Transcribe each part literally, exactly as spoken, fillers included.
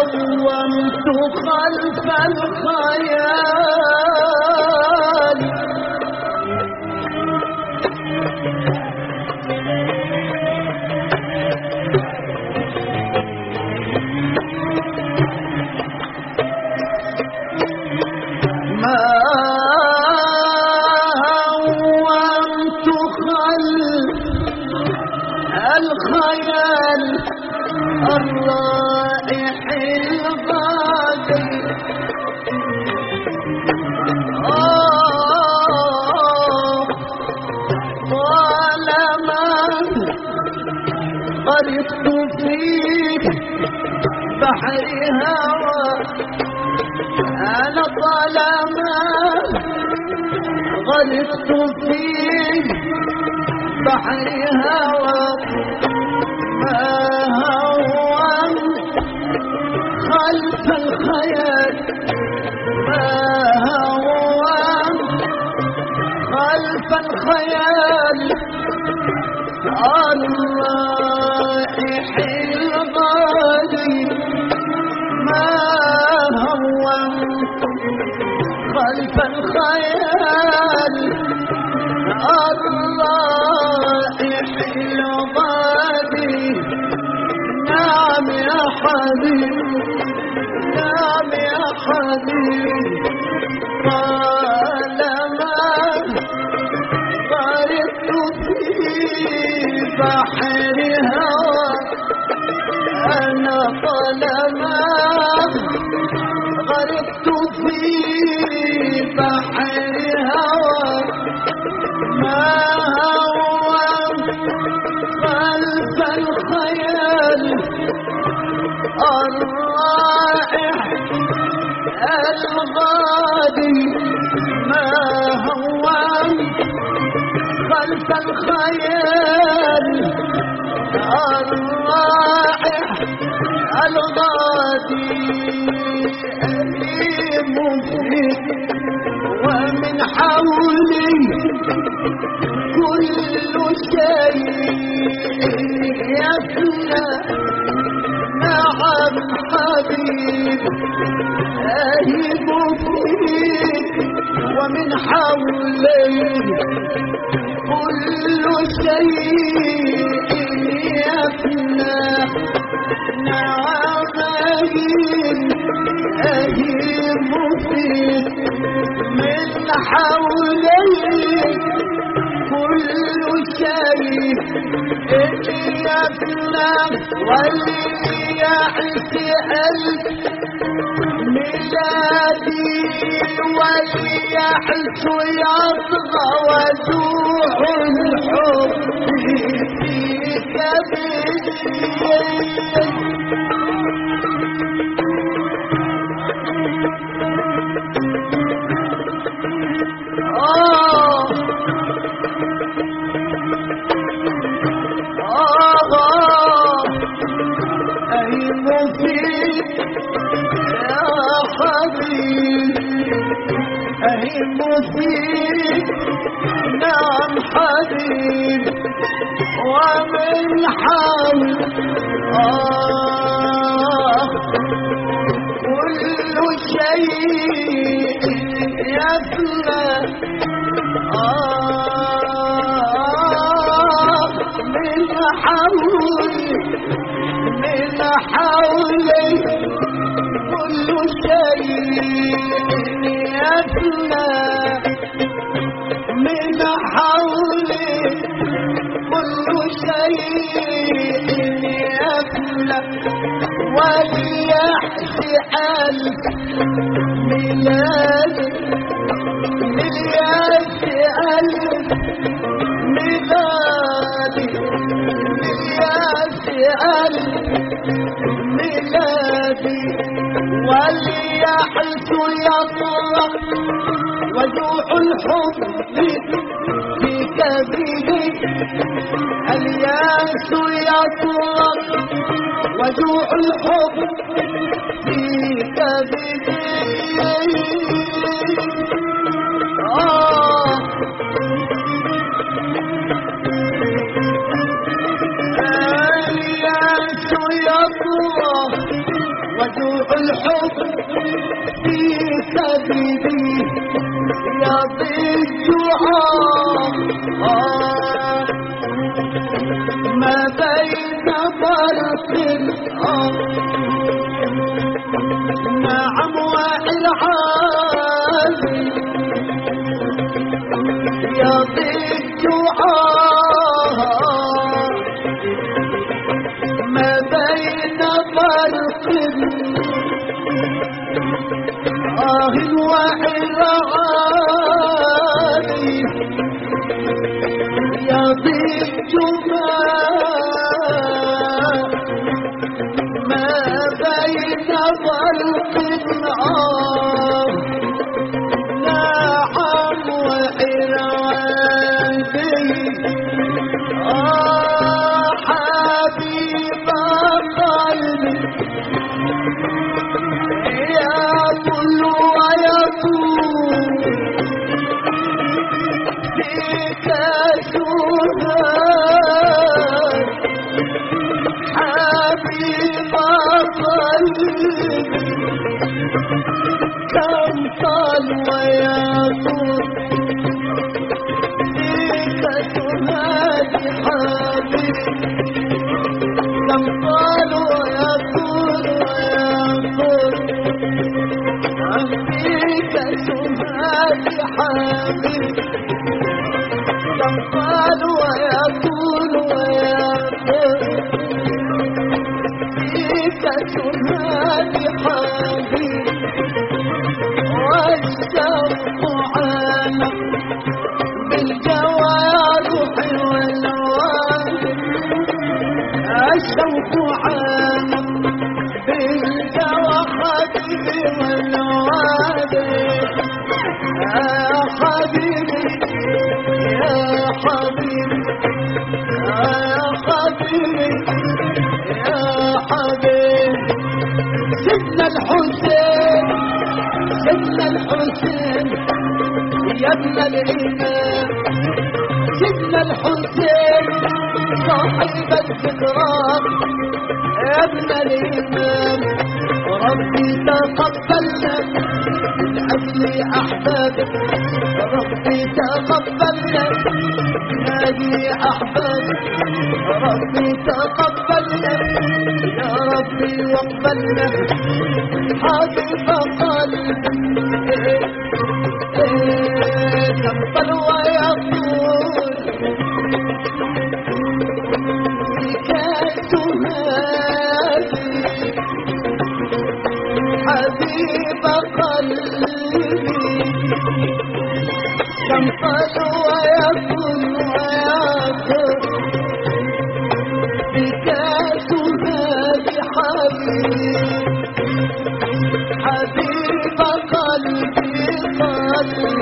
هونت خلف الخيال ما هونت خلف الخيال الرائح الغادي آه طالما غرقت في بحر هوى أنا طالما غرقت في بحر هوى ما هونت خلف الخيال ما هونت خلف الخيال الرائح الغالي ما هونت خلف الخيال الرائح الغالي نعم يا حبيبي نعم يا حبيبي طالما غرقت في بحر هوى أنا طالما غرقت في بحر هوى ما هونت خلف الخيال الرائح الغادي ما هونت خلف الخيال الرائح الغادي أليم فيك ومن حولي كل شيء يفنى نعم حبيب أهيب فيك ومن حولي كل شيء يفنى نعم أهيب فيك من حولي كل شيء يفنى وليعش ألف ميلادي وليعش يطغى وجوع الحب فيك بدي أهيم فيك نعم حبيب ومن حول آه كل شيء يفنى آه من حولي من حولي كل شيء يفنى من حولي كل شيء يفنى وليحشي ألف ميلاد ليحشي ألف ميلاد ليحشي ألف ميلادي وليحس يطرق وجوع الحب في كبدي الياس يطرق وجوع الحب في كبدي آه الياس يطرق وجوع الحب في كبدي يا بالجوع ما بين فرق نعم وإلعاني يا بالجوع ما بين فرق آه وإلعاني يا بالجوع ما بين فرق آه نعم وإرادي آه حبيب قلبي يقول ويقول فيك سهاد حبيب قلبي كم طال ويقول فيك سهاد حبيب كم طال ويقول ويقول فيك سهاد حبيب كم طال ويقول ويقول فيك سهاد حبيب والشوق عانق بالجوارح والوالد الشوق عانق بالجوارح والوالد يا حبيبي يا حبيبي يا حبيبي يا حبيبي سيدنا الحسين سيدنا الحسين يا ابن الإمام سيدنا الحسين صاحب الذكرى يا ابن الإمام ربي تقبلنا من أجل أحبابك ربي تقبلنا من أجل أحبابك ربي تقبلنا يا ربي واقبلنا حبيب قلبي يقبل ويقول بك تهادي حبيب قلبي يقبل ويقول ويقول بك تهادي حبيب حبيب قلبي قلبي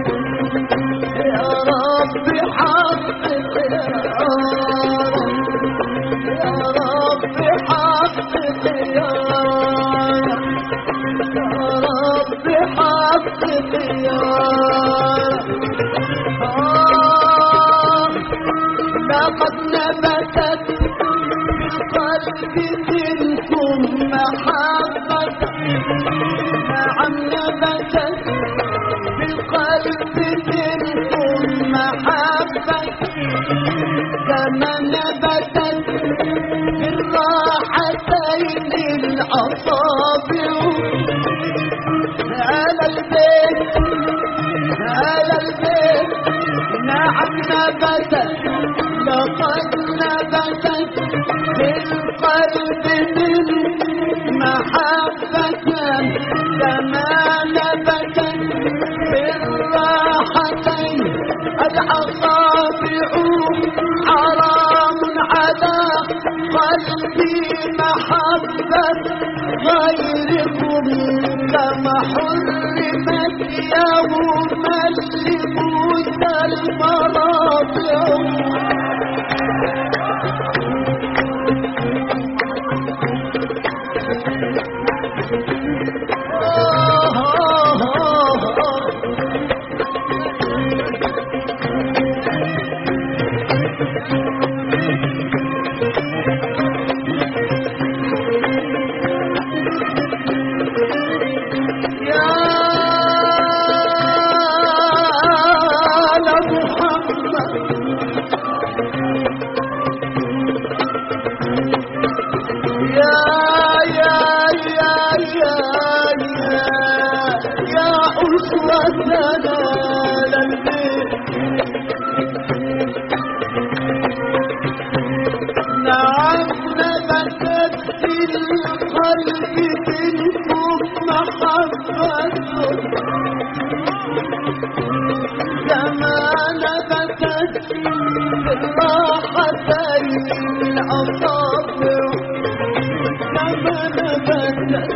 يا رب حقق يا رب يا رب حقق يا رب حقق يا رب لقد نبتت بالقلب تلكم محبة نعم نبتت بالقلب تلكم محبة كما نبتت بالراحتين الأصابع على البيت على البيت نعم نبتت لقد نبتت بالقلب محبة كما نبتت بالراحتين الأصابع حرام على قلبي محبة غيركم كما حرمت يوما لموسى المراضع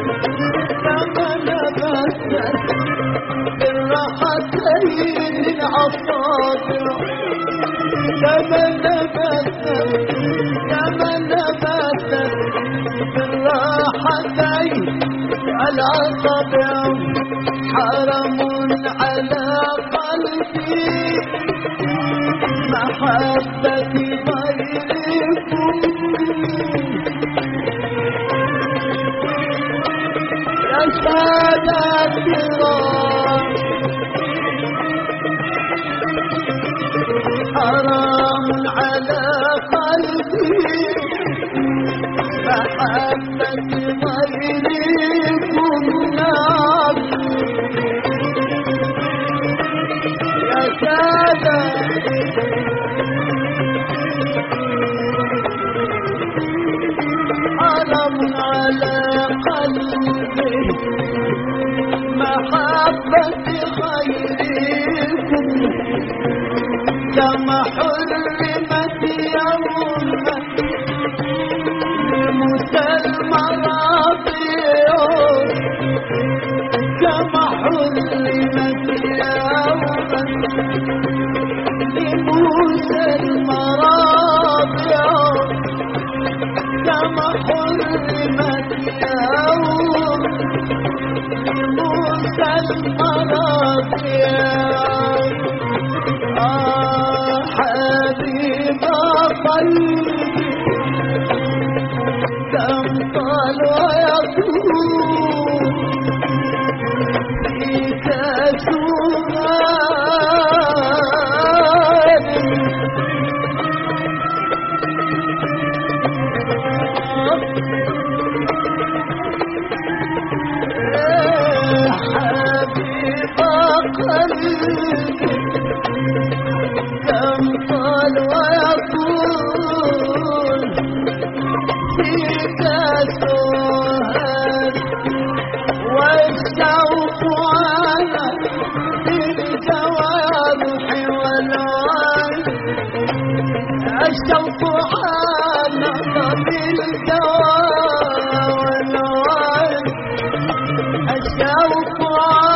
كما نبتت بالراحتين العصافر كما نبتت كما نبتت بالراحتين العصافر حرم على قلبي محبة غيركم يا سادة الكرام حرام على قلبي محبة غيركم نار يا سادة حرام على قلبي محبة خيركم كما حرمت يوما لموسى المراضع كما حرمت يوما لموسى المراضع كما حرمت يوما لموسى المراضع آه حبيب قلبي كم طال ويطول فيك سؤال حبيب قلبي كم طال ويطول فيك سؤال والشوق على بالجوارح والعين الشوق على بالجوارح والعين الشوق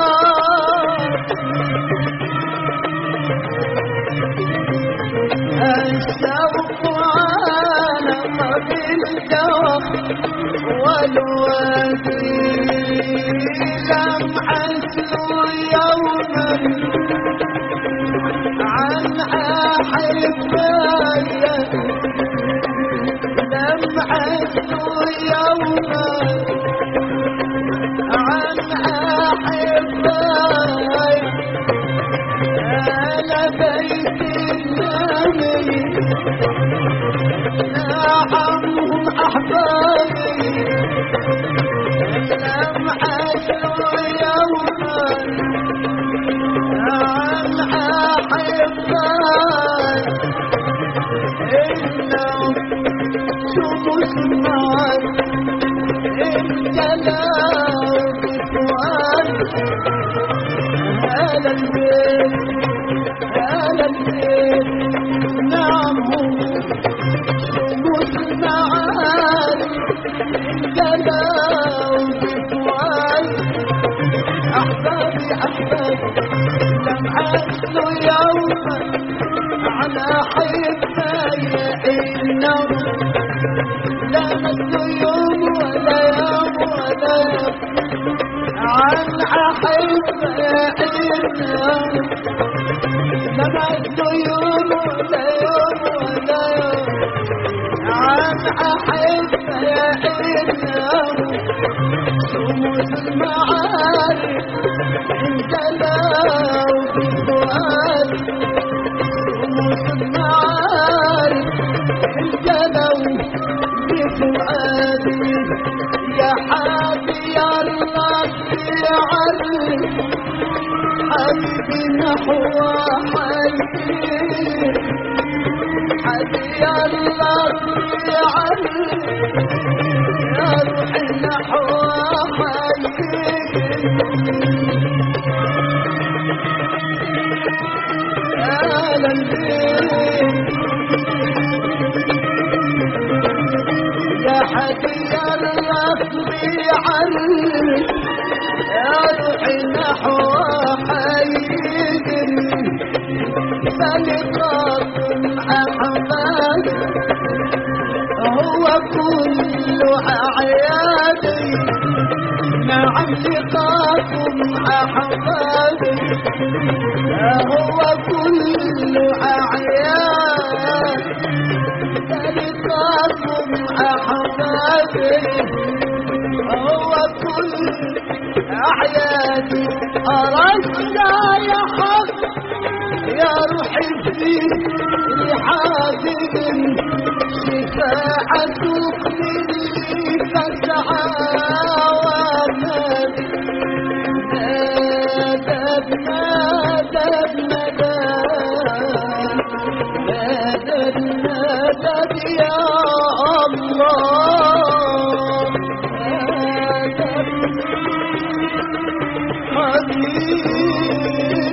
الشوق علق بالجوى والوادي لم أسلو يوما عن أحبائي لم أسلو يوما عن أحبائي أنا بيت النبي نعمهم أحبابي لم أسلو يوما عن أحبائي إنهم شمس النار انجلوا بفؤاد هذا البيت هذا البيت نعم هم شموس المعارف انجلوا بفؤاد أحبابي أحبابي لم أسلو يوما على حباي إنهم لا مسلو يوم ولا يوم ولا يوم عن أحباي إنهم لا مسلو يوم ولا يوم ولا يوم عن أحباي إنهم شموس المعارف انجلوا بفؤاد شموس المعارف انجلوا بفؤادي يا حبيبي الله يعرف حبيبي نحو حبيبي حبيبي الله يعرف يا روحي نحو حبيبي أهلا بك يا حبيبي الله يعرف أعيادي نعم لقاكم أحبابي هو كل أعياد لقاكم أحبابي هو كل أعيادي أرجع يا حق يا روحي في رحابك شفاعتك مني فسعى ومدد مدد مدد مدد مدد يا الله مدد حبيبي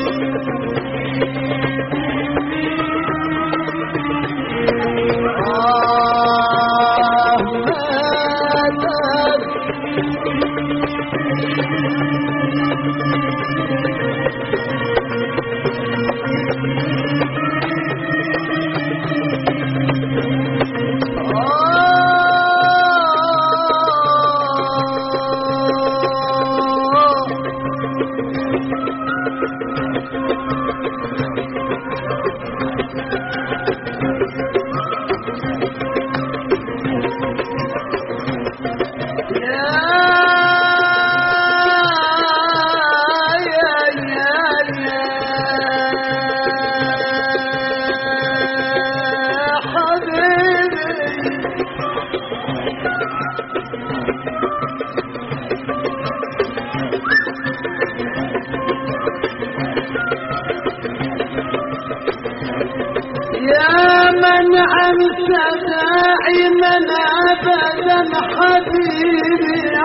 دائما ابدا حبيبي يا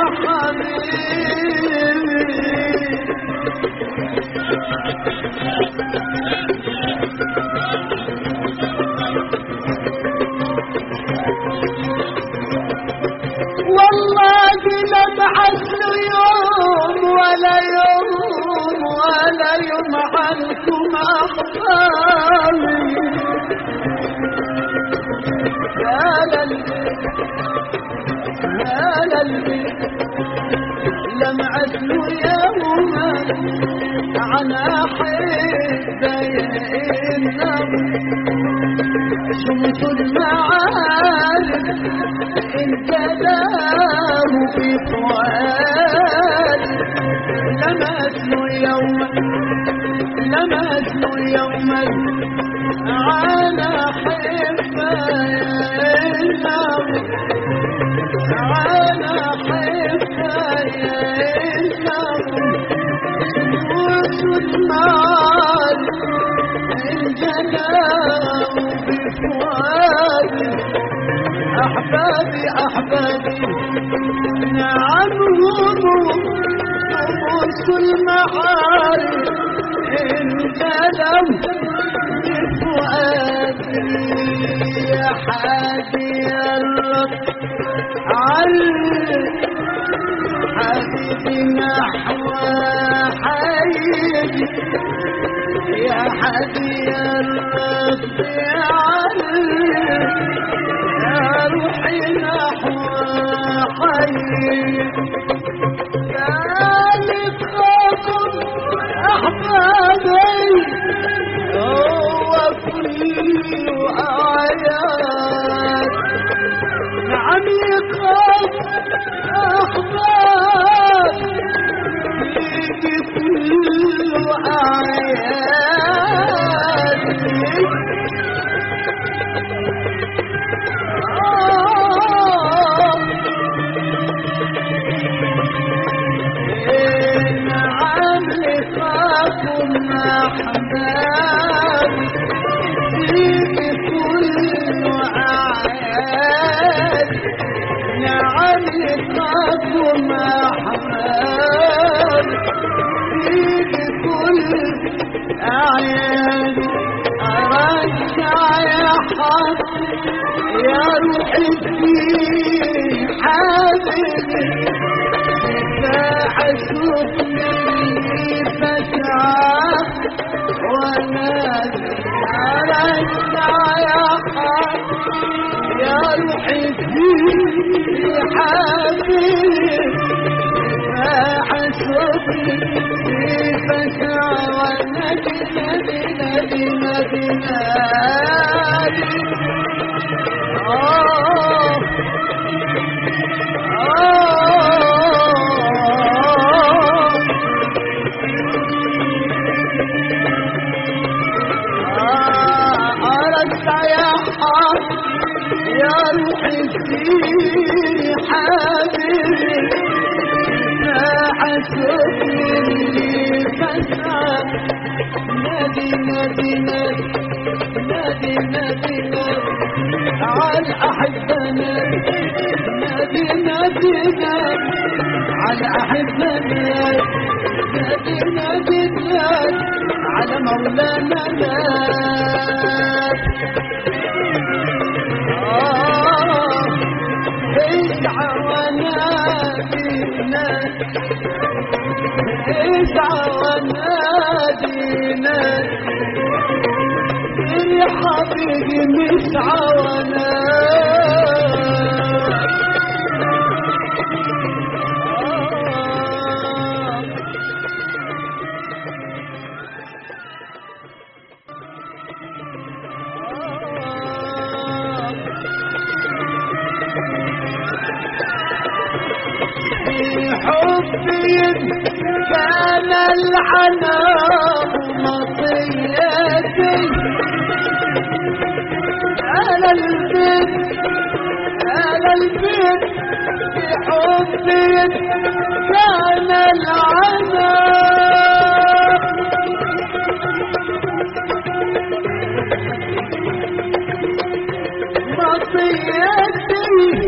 حبيبي والله لم عسل يوم ولا يوم ولا يوم عنكم احبابي لم عسل يوما عن أحبائنا شمس المعالم انت له في فؤادي لم عسل يوما لم عسل يوما عن أحبائنا على حبايبنا شموس المال الجنام بفؤادي أحبابي أحبابي نعمهم شموس المعارف الجنام بفؤادي يا حادي اللطف حبيبي نحو حبيبي يا حبيبي الرب يا روحي نحو حبيبي ذلك خاطر أحبابي هو كل آيات نعم يقف أحباب في كل آيات نعم لقاكم أحباب في كل آيات نعم لقاكم أحباب في كل أعياد أرجع يا حق يا روحي في حبيبي فأشوف مني فتعب ونادي أرجع يا يا روحي فيني حبيبي فحسبني كيف سوى نبي نبي نبي نبي نبي آه أردت يا حق يا روحي فيني حبيبي فحسبني فسعى نادي نادي نادي نادي نادي نادي على أحبنا نادي نادي نادي على أحبنا نادي نادي نادي على مولانا نادي آه اسعى ونادي نادي اسعى ونادي نادي يا حبيبي مسعى ونادي حبي كان العناء مطيتي على البيت على البيت بحبي كان العناء مطيتي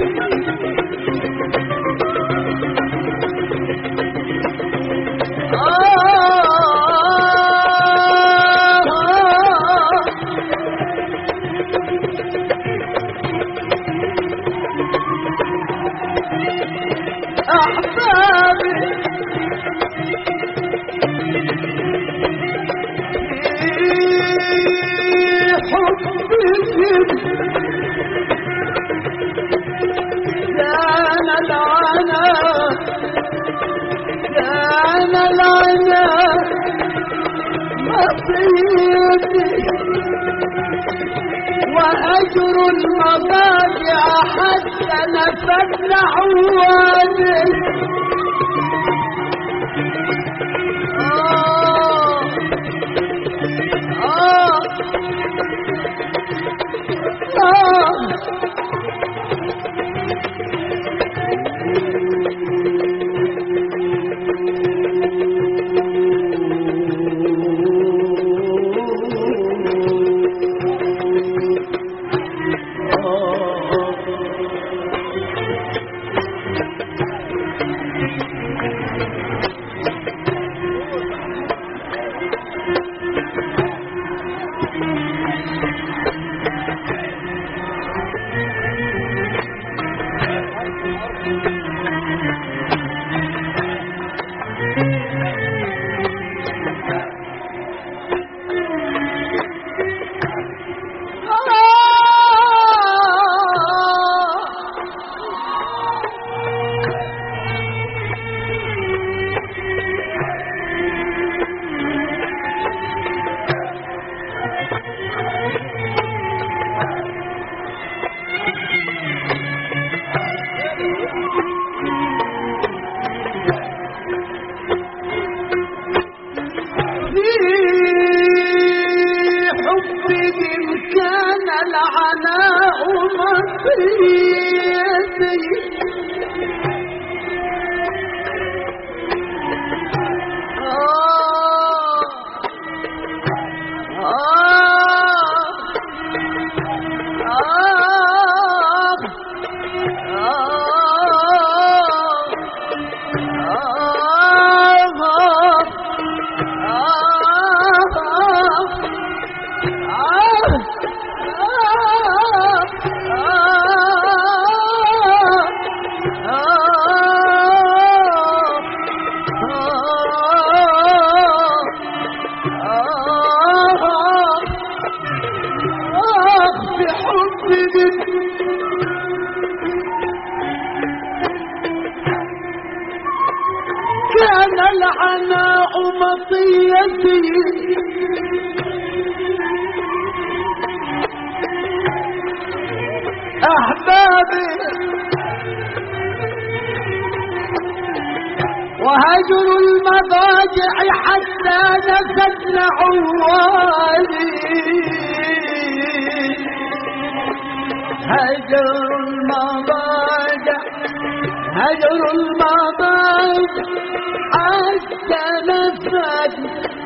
أحبابي حبي كان العناء كان العناء مصيري وأجر المضاجع حتى نفدنا عواني آه آه آه كان العناء مطيتي أحبابي وهجر المضاجع حتى نفدن عوالي هجر المضاجع هجر المضاجع حتى نفدن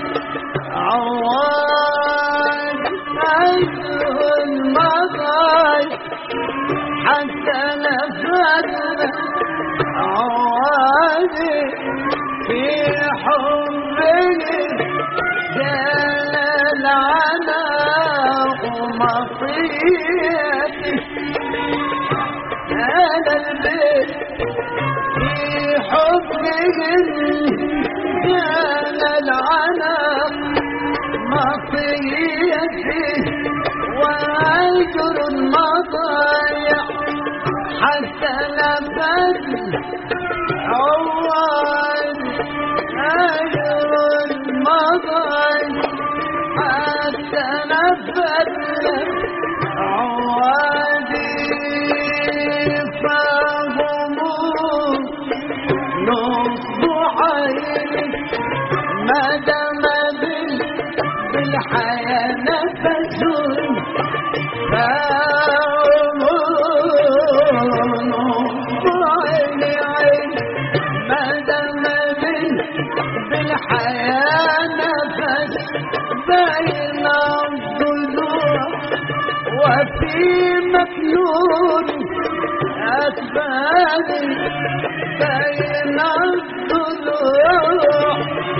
عوالي هجر المضاجع حتى نفدن عوالي في حبك جل العناء مطيتي أنا البيت في حبك جل العناء مطيتي وهجر المضايع حتى نفد عوال هجر المضايع حتى نفد عوالي فهم نصب عينك ما دام بالحياة نفسهم بالحياة نفس بين الضلوع وفي مكنون أسبابي بين الضلوع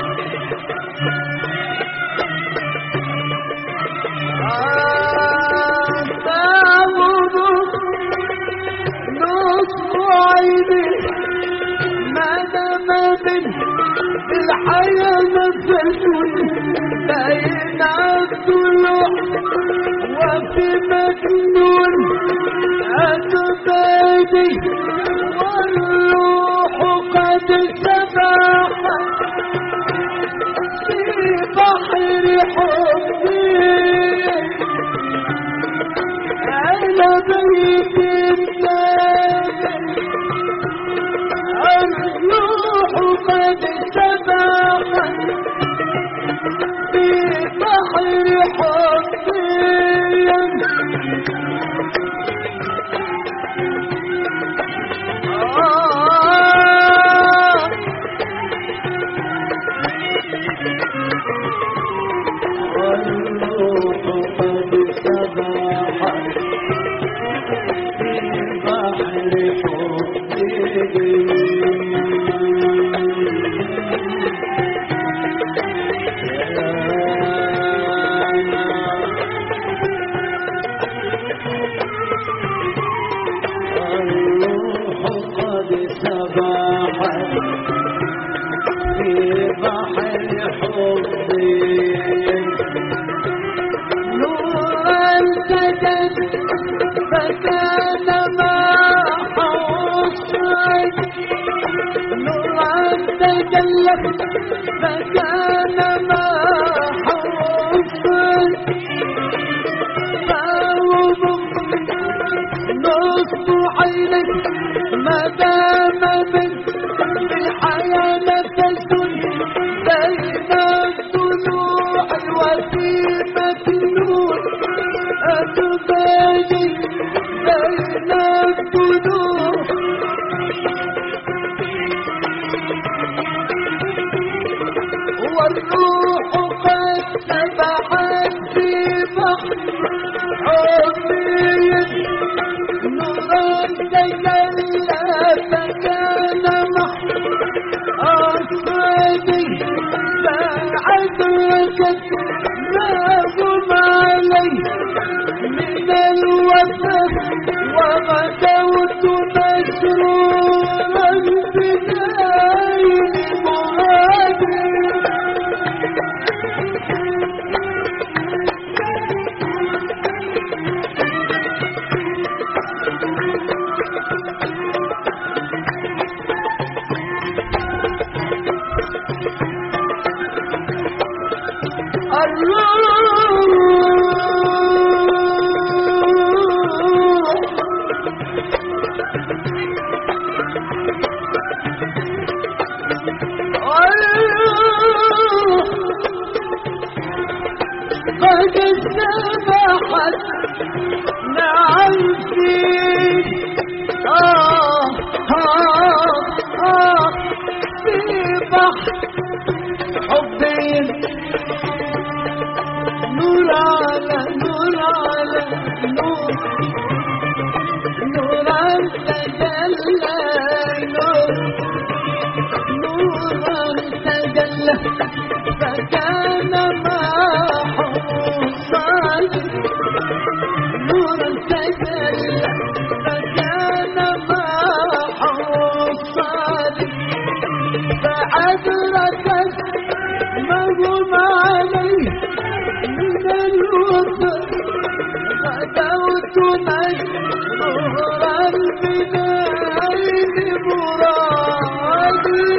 أصابه نصف عيني ما دام بالحياة نفسون بين الضلوع وفي مكنون أسبابي والروح قد سبحت في بحر حبي على بيت الروح قد سبحت في بحر حبي فكان ما حوصك نورا تجلت فكان ما حوصك فوضك نصف عينك ما دام من بالحياة نفسون بين الضلوع وفي مكنون أتبادي بين الضلوع والروح قد سبحت في بحر حبي نورا تجلى فكان أصفادي فعدركت ما هم علي من الوفاء وغدوت مسرورا بداية مرادي سبحت نعم فيك آه آه آه في بحر حبين نور على نور على نور نور تجلى نور نور تجلى فكان معه صالح نور تجلى فكان معه صالح فأدركت مغم عليه من الوفا غدوت نشرا بنايل مرادي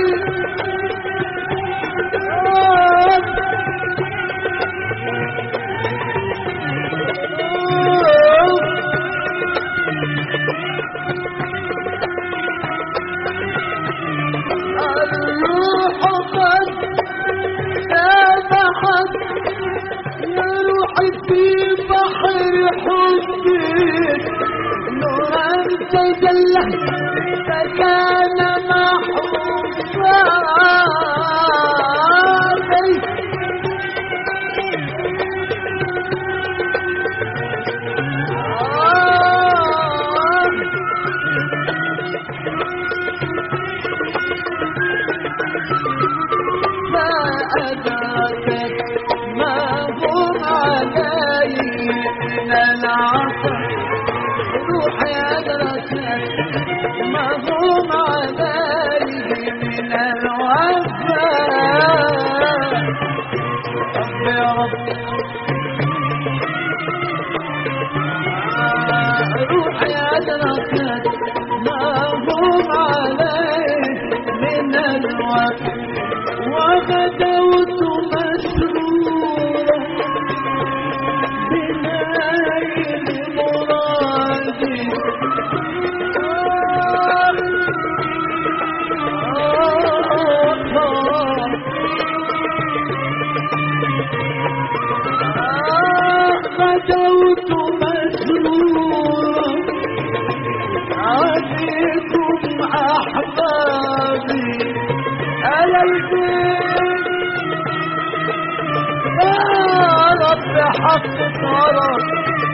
الروح قد سبحت يا روحي في بحر حبك نورا تجلى فكان محروسا فأدركت ما هم عليه من العصر روحي أدركت ما هم عليه من الوفاء رب يا رب روحي أدركت ما هم عليه من الوفاء وغدوت مسرورا بنايل مرادي غدوت مسرورا عليكم أحبابي ألا البيت يا رب حقق غرض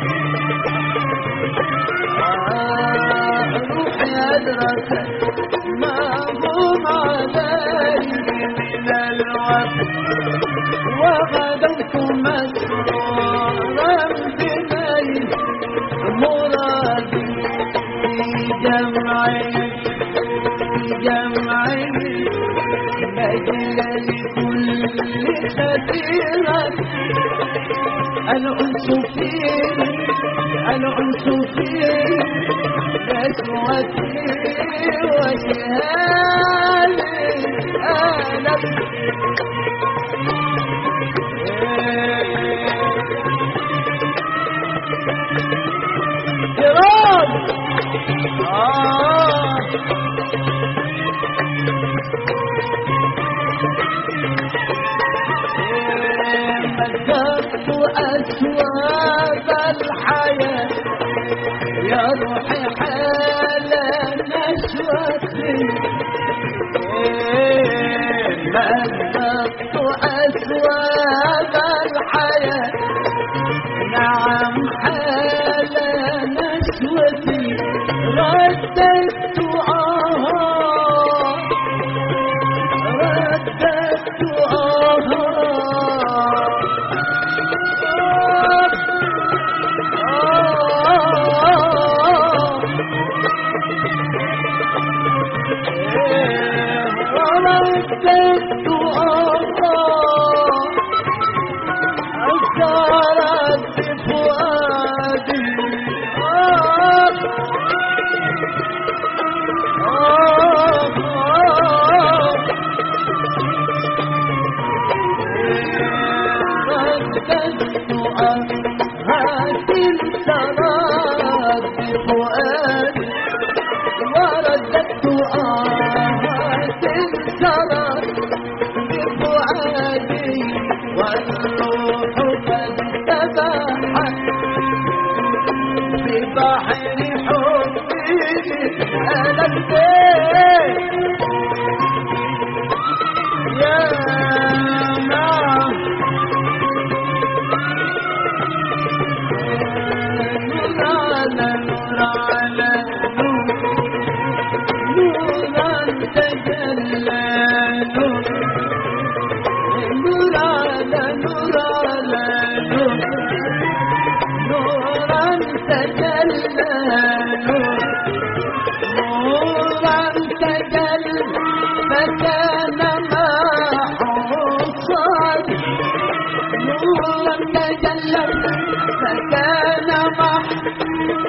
روحي أدركت ما هم عليه من الوقت وغدوت مسرورا بنيل مرادي في جمعي في جمعي مجل لكل خبيرة الأنس فيه الأنس فيه نسوتي وجهالي أنا جرام آه مكرت أسواب الحياة يا روحي حال نشوتي مكرت أسواب الحياة نعم حال نشوتي رددت آها رددت آها رددت آها أثارت بفؤادي رددت آهات الثرات بفؤادي ورددت آهات الثرات بفؤادي والروح قد سبحت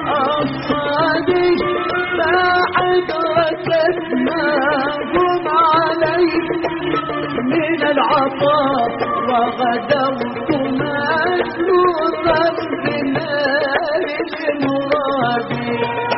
أصحابي بعد ركبناهم علي من العطاء وغدوت مسرورا بنار المراد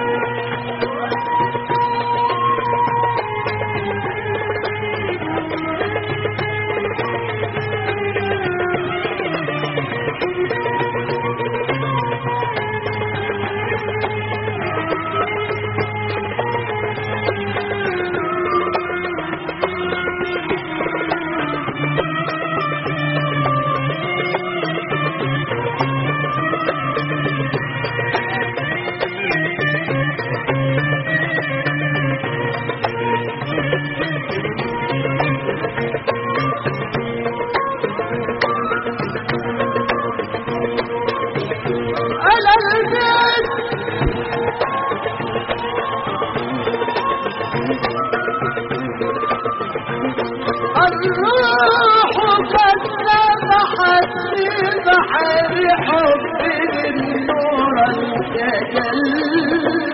الروح قد نبحت في بحر حب النور التجلى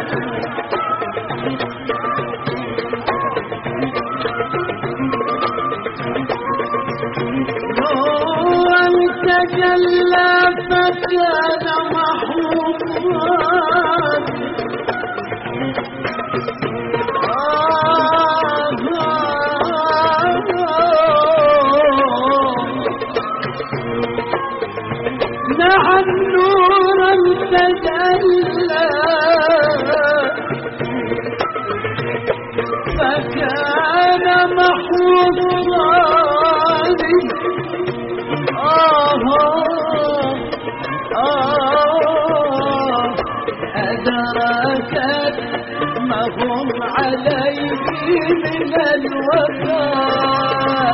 نور تجلى فكان محبوبا نعم نورا تجلى فكان محفوظا آه آه أدركت ما هم عليه من الوفاء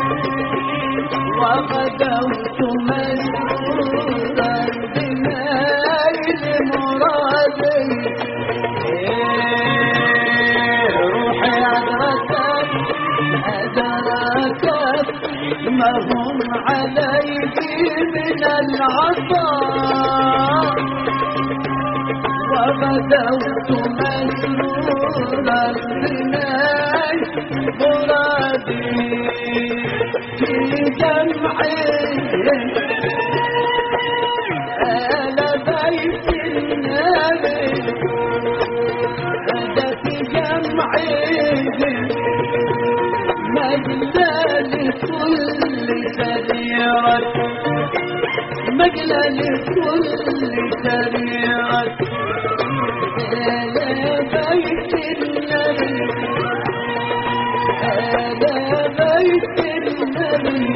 وغدوت مسرورا بنائل مرادي روحي أدركت أدركت ما هم عليه من العطاء وغدوت مسرورا بنائل مرادي في جمعي آل بيت النبي هذا في جمعي مجلى لكل سريرة مجلى لكل سريرة آل بيت النبي آل بيت النبي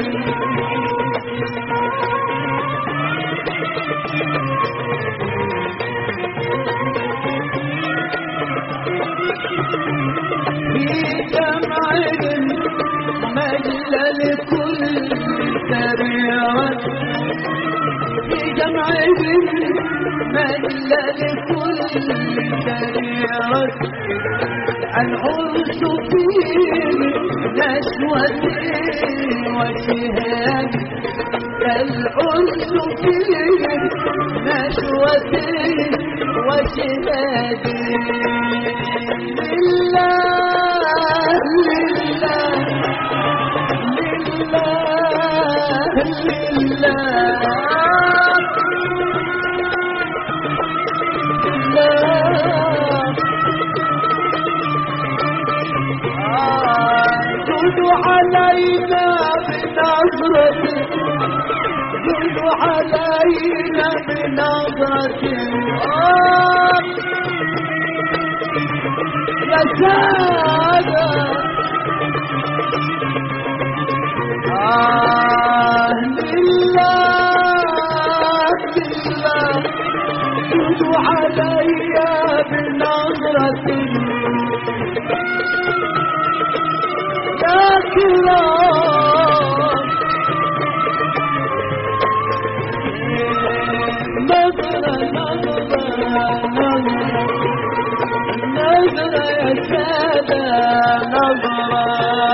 في جمع مجلى لكل سريرة في جمع مجلى لكل سريرة العرس فيه نشوة وشهاد العرس فيه نشوة وشهاد لله لله لله لله جد علينا بنظرة جد علينا بنظرة يا سادة آه لله لله جد علي بنظرة يا كرام نظرة نظرة نظرة نظرة يا سادة نظرة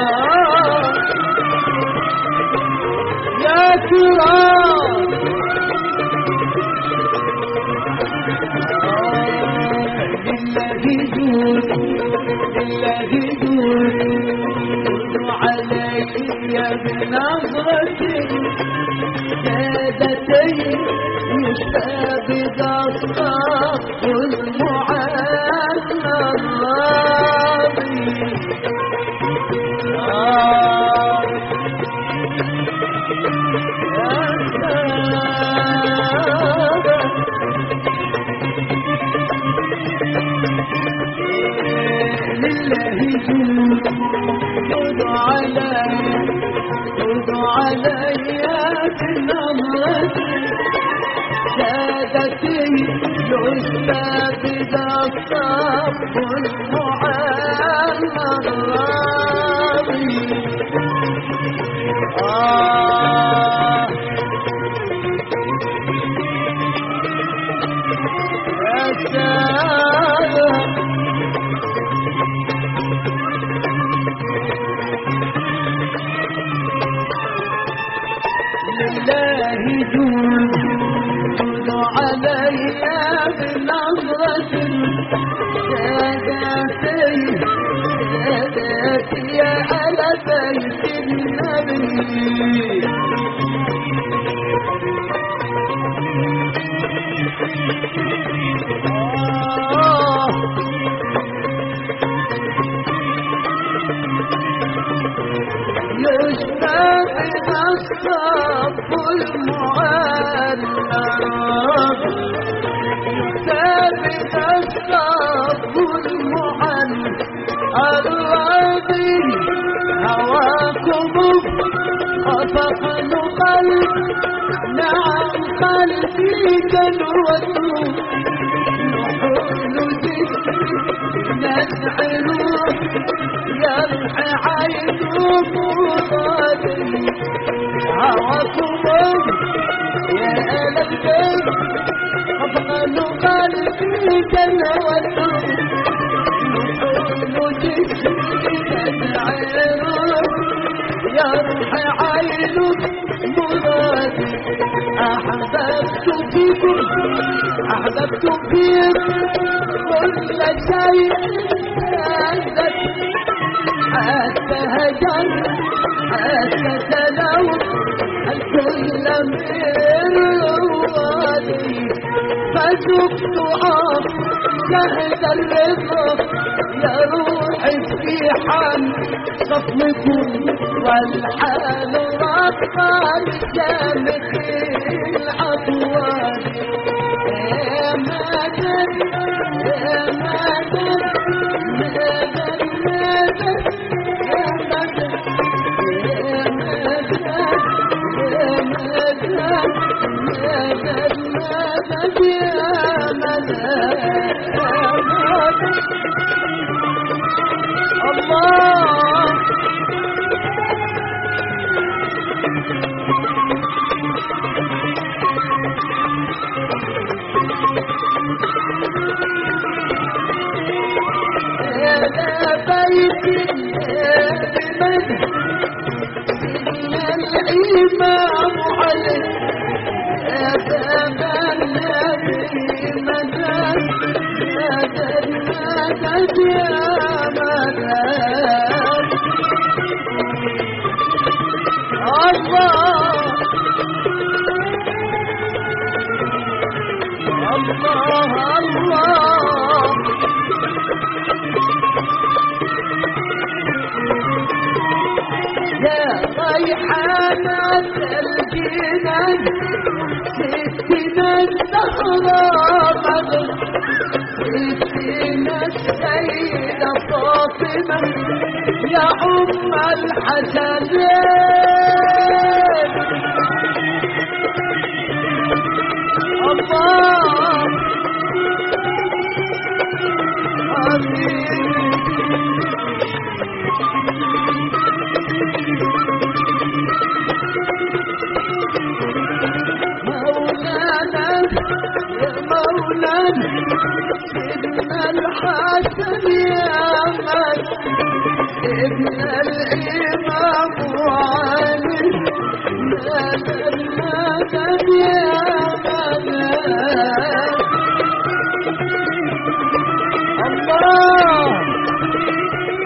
يا كرام لله دور علي بنظرتي سادتي يشتبه الصف المعلى الراضي لله جود علي جود علي بنظرتي سادتي يستبد الصف المعلى الراضي آه يا سلام لله جود علي بنظرة سادتي سادتي على بيت النبي آه يشتبه الصف المعلى يشتبه الصف المعلى الراضي هواكم خفقن قلب نعم قلبي جلوته نحول جسمي نسعر يرحى عينه مرادي هواكم يا آل البيت أفضل قلبي جلوته نحول جسمي نسعر يرحى عينه مرادي أحببت فيكم أحببت فيكم كل شيء أحببت حتى هجر حتى تلوت الكل من روادي فذقت عاف شهد الرضا يا روحي في حال صفنكم والحال رقى لسامك الأطوال يا مدد يا مدد مدد مدد يا مدد يا مدد يا مدد مدد مدد يا مدد الله يا بيت بمن الإمام علي يا باب النبي مدد مدد مدد يا مدد الله الله الله يا ريحانة الجنان ستنا الزهراء قدر ستنا السيدة فاطمة يا أم الحسنين الله آمين مولانا يا مولانا سيدنا الحسن يا من ابن الإمام علي مدد مدد يا مدد الله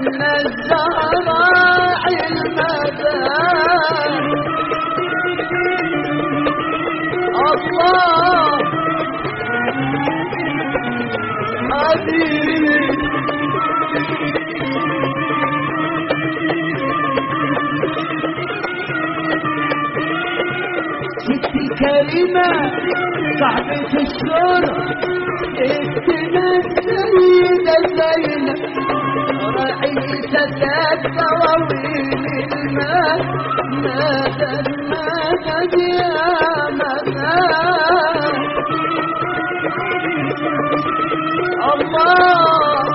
ابن الزهراء المدان الله حبيبي ستي كريمة صاحبة الشورى ستنا السيدة زينب رئيسة الدواوين الماء مدى المدد يا مدى الله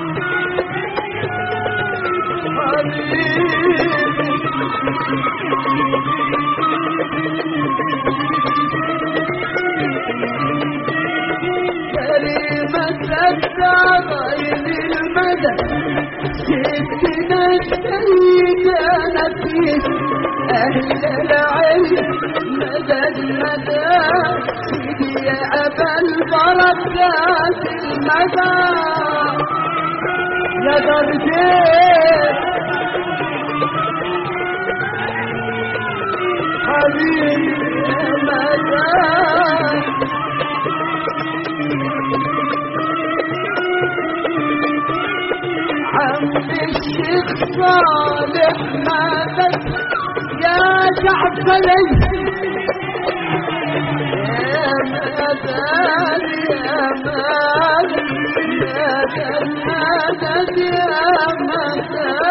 كريمة الدارين المدد ستنا السيدة نفيس أهل العلم مدد مدى سيدي يا أبا البركات المدى يا درجين حبيبي يا مدى عم الشيخ صالح مدد يا جعفري يا مدد يا مدد يا مدد يا مدد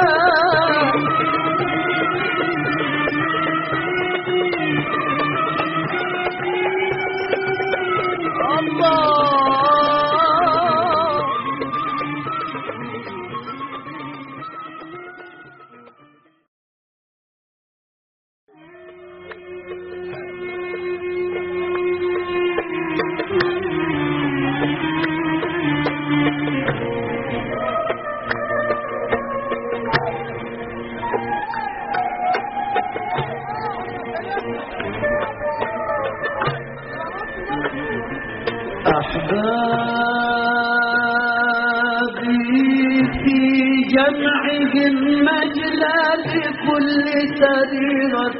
جمعهم مجلى لكل سريرة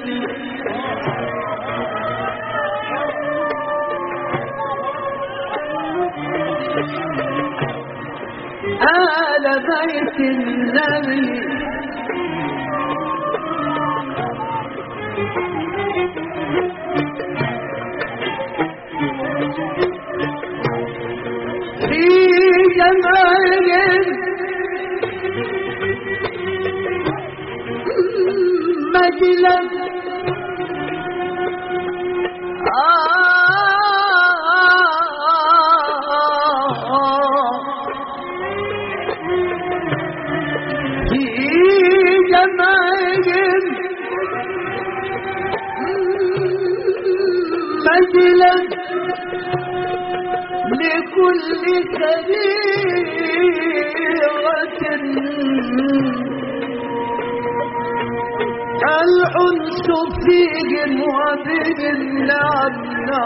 آل بيت النبي في جمعهم مجلا في جمعهم مجلا لكل كبيرة الأنس فيهم وبهم لعنا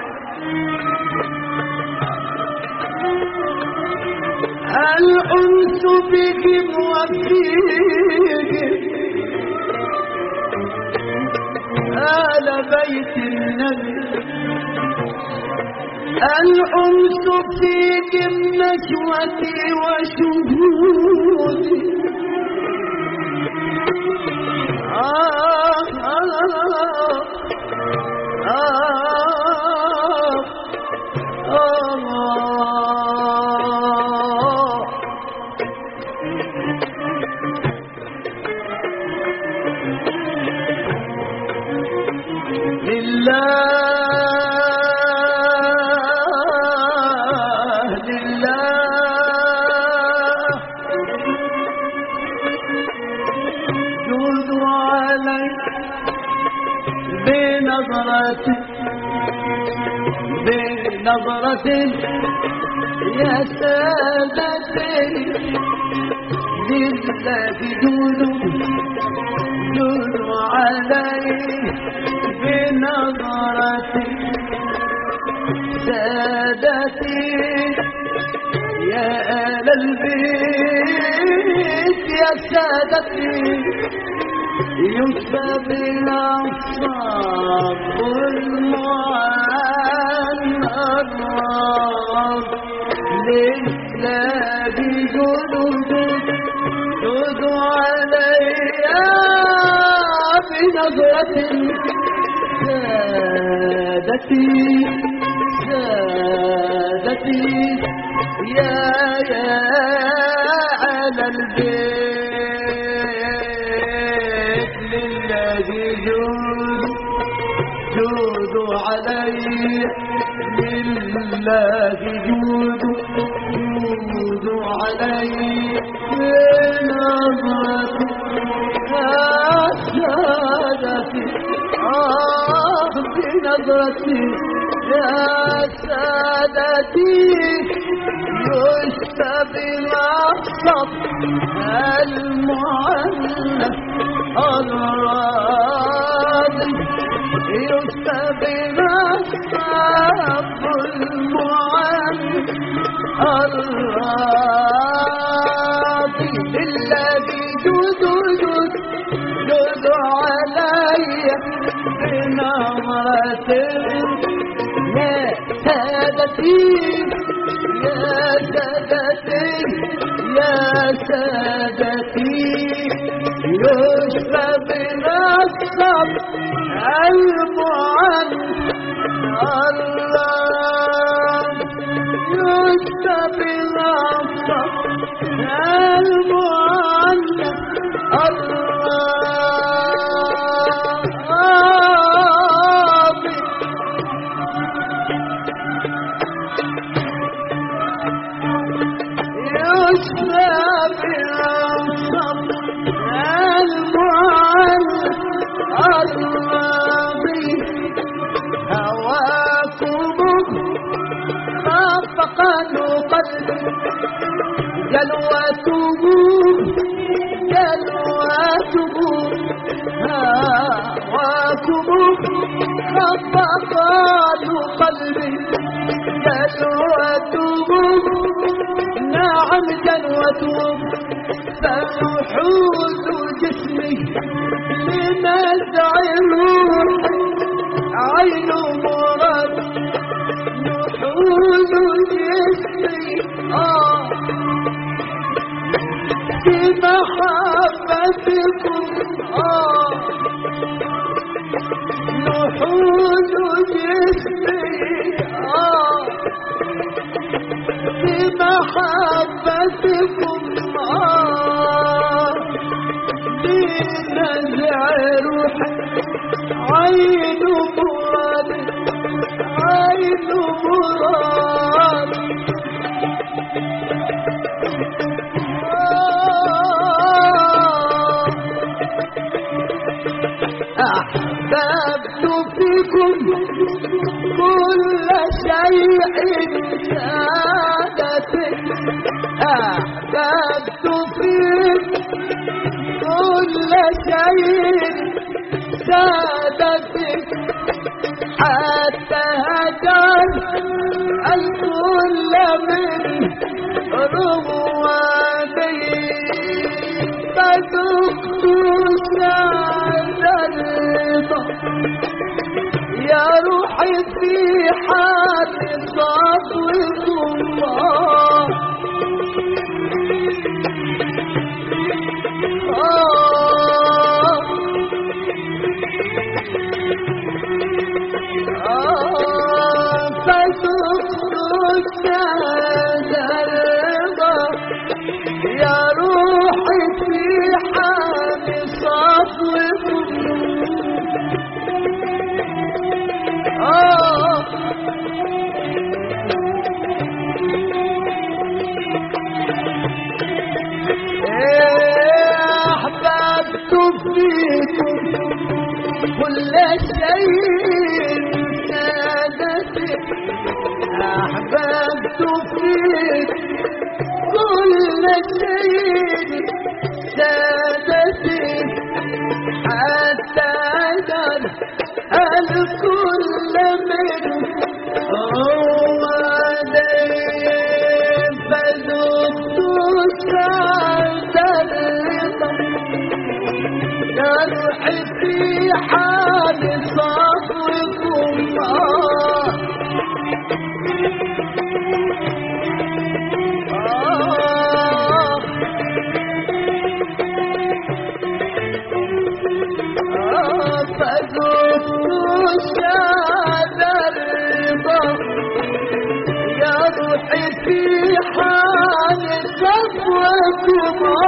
الأنس بهم وفيهم آل بيت النبي الأنس فيهم نشوتي وشهودي آه آه آه آه لله لله جود علي بنظرة بنظرة يا سادتي لله جود جود علي بنظرة سادتي يا آل البيت يا سادتي يشفى بالأعصاب والمعنر لله جدود جد علي بنظرة سادتي سادتي يا يا على البيت لله جود جود علي لله جود جود علي بنظرتي آه بنظرتي يا سادتي يشفى بمحصب المعنف الراضي يشفى بمحصب المعنف الراضي للذي جود جود جود علي بنظرته يا سادتي يا سادتي يا سادتي يشفى بنصب المعنف الله يشفى بنصب المعنف جلوته جلوته هواكم خفقان قلبي جلوته نعم جلوته فنحوز جسمي لنزع الروح عين مراد نحوز جسمي آه بمحبتكم آه نحوز جسمي آه بمحبتكم آه لنزع روحي عين مراد عين مراد أحببت فيكم كل شيء سادتي أحببت فيكم كل شيء سادتي حتى هجر الكل من روادي فذقت سعد الرضا يا روحي في حال صفوة الله آه آه فذقت سعد الرضا يا روحي في حال صفوة آه أحببت فيكم كل شيء سادتي أحببت فيكم كل شيء سادتي حتى أجعل الكل من روادي في حال صفوكما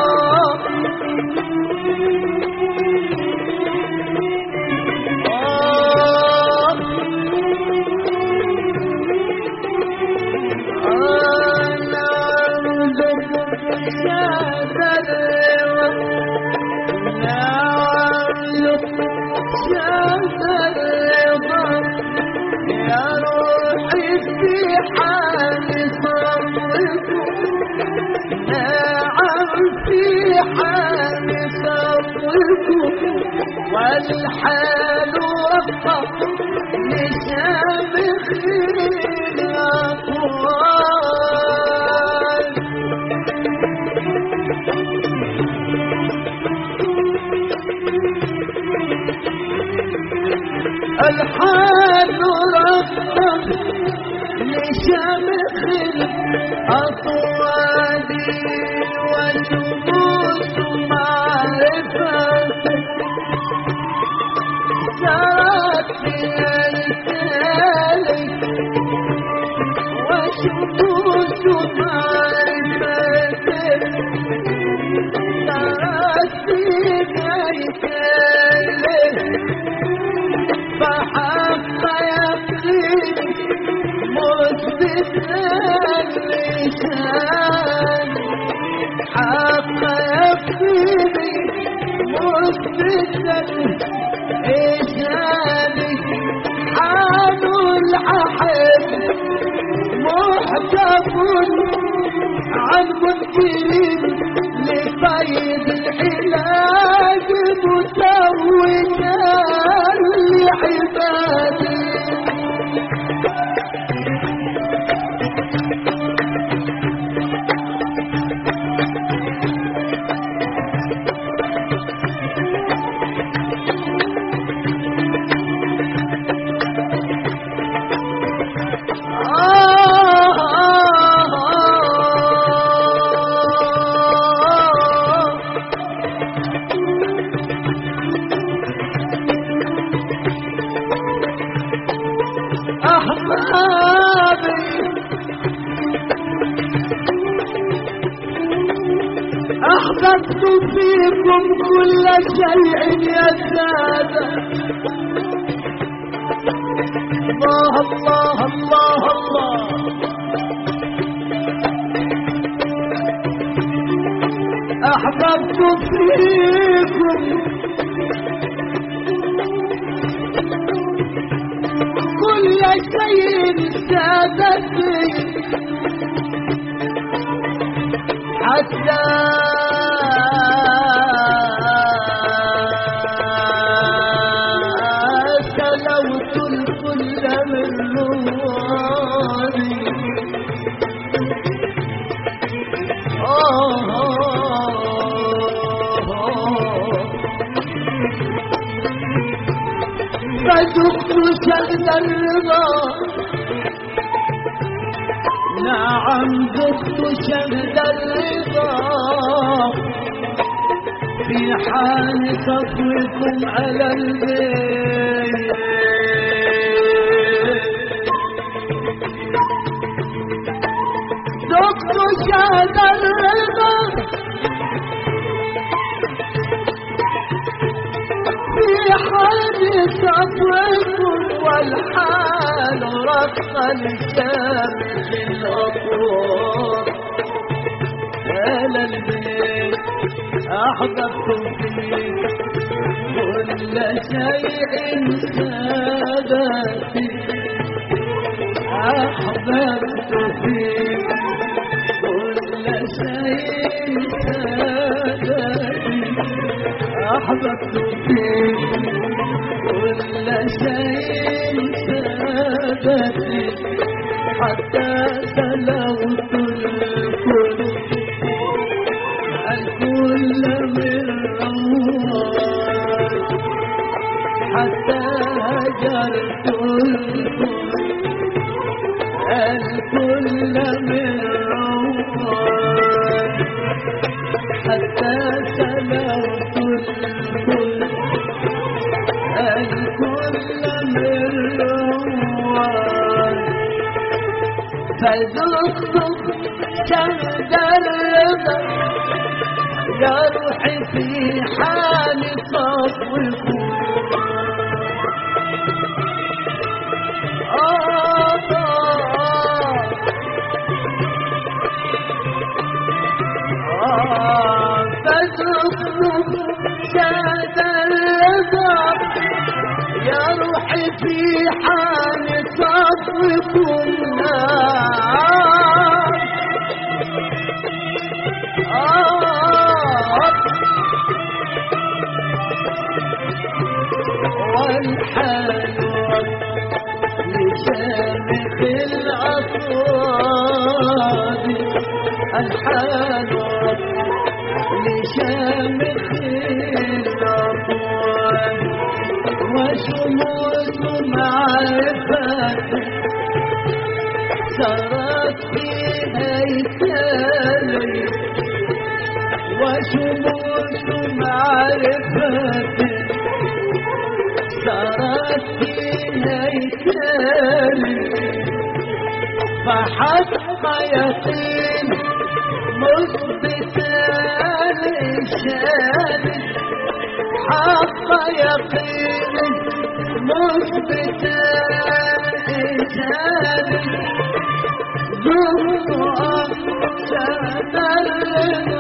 والحال رفع لشامخ الأقوال الحال رفع لشامخ الأقوال وشموس معرفة سارت بأرسالك وشموس معرفتك سارت بأرسالك فحق يقين مثبتا اللسان حق يقين مثبتا إجابك حال الأحب محتف عن منكرين لقيد العلاج متوجا لعبادي أحببت فيكم كل شيء يا سادة الله الله الله الله أحببت فيكم كل شيء سادتي حتى تلوت الكل من رواني فذقت شهد الرضا نعم ذقت شهد الرضا في حال صفوكم على البيت ذقت شهد الرضا في حال صفوكم والحال رق لشامخ الأطوار على البيت أحببت فيك كل شيء سادتي أحببت فيك كل شيء سادتي أحببت فيك كل شيء سادتي حتى تلوت الكل الكل من رواد حتى هجرت الكل من رواد حتى تلوت الكل الكل من رواد فذوق شهد الرضا يا روحي في حال صفوكم آه آه فذوق شهد الرضا يا روحي في حال صفوكم والحال لشامخ الأصوات الحال لشامخ الأصوات وشموس معرفة سرت في هيكلي وشموس معرفة سرت في هيكلي فحق يقين مثبتا لشاني حق يقين مثبتا لشاني ذرها شهد الرضا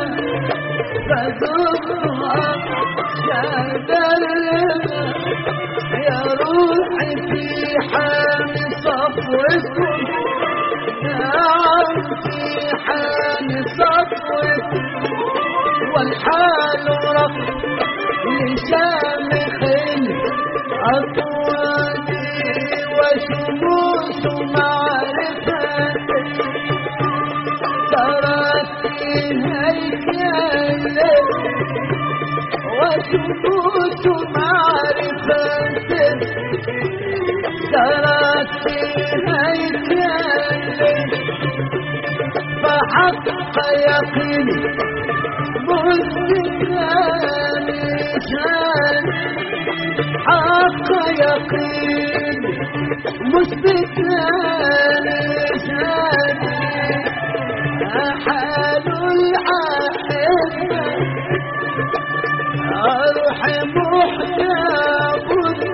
فذرها شهد الرضا يا روحي في حال صفوكم نعم في حال صفوكم والحال رفض لشامخ الأصوات وشموس معرفة سرت في هيكلي وشموس معرفة سرت في هيكلي فحق يقيني مثبتان شان حق يقين مثبتان شان حال العاحفة أروح محجاب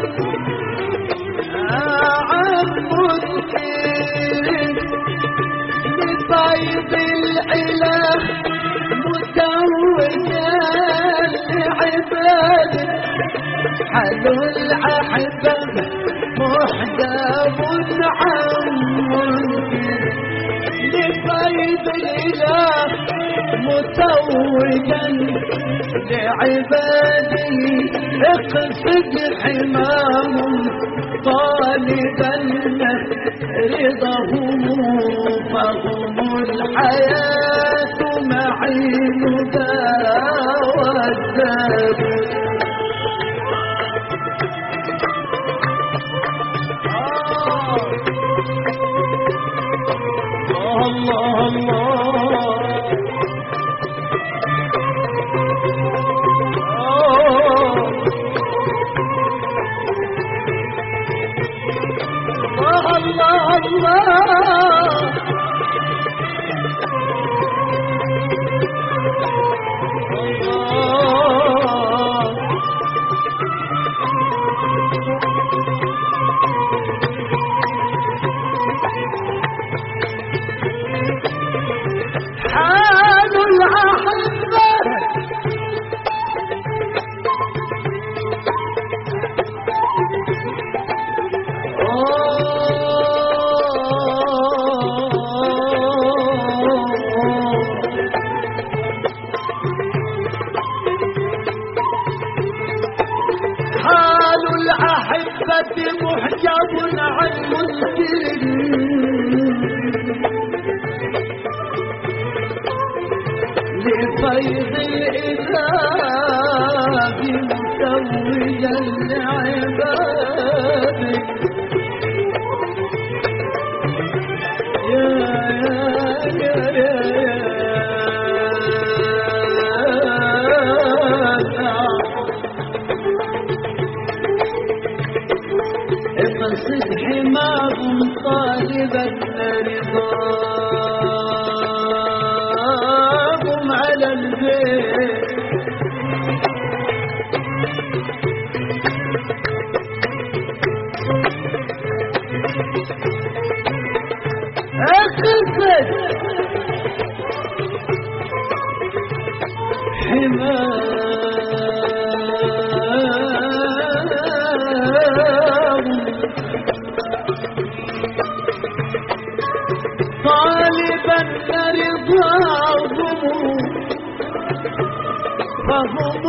عن منكر بطيب العلاج متوجا لعباده حل الأحبة محجاب عن منكر لطيب الإله متوجا لعباده اقصد حماهم طالبا رضاهم فهم الحياة معين والدار الله الله الله الله حال الأحبة حال الأحبة محجب عن منكر لفيض الإله متوجا لعباده يا يا يا اقصد حماهم طالبا رضا خفت حمام طالبا رضاهم فهم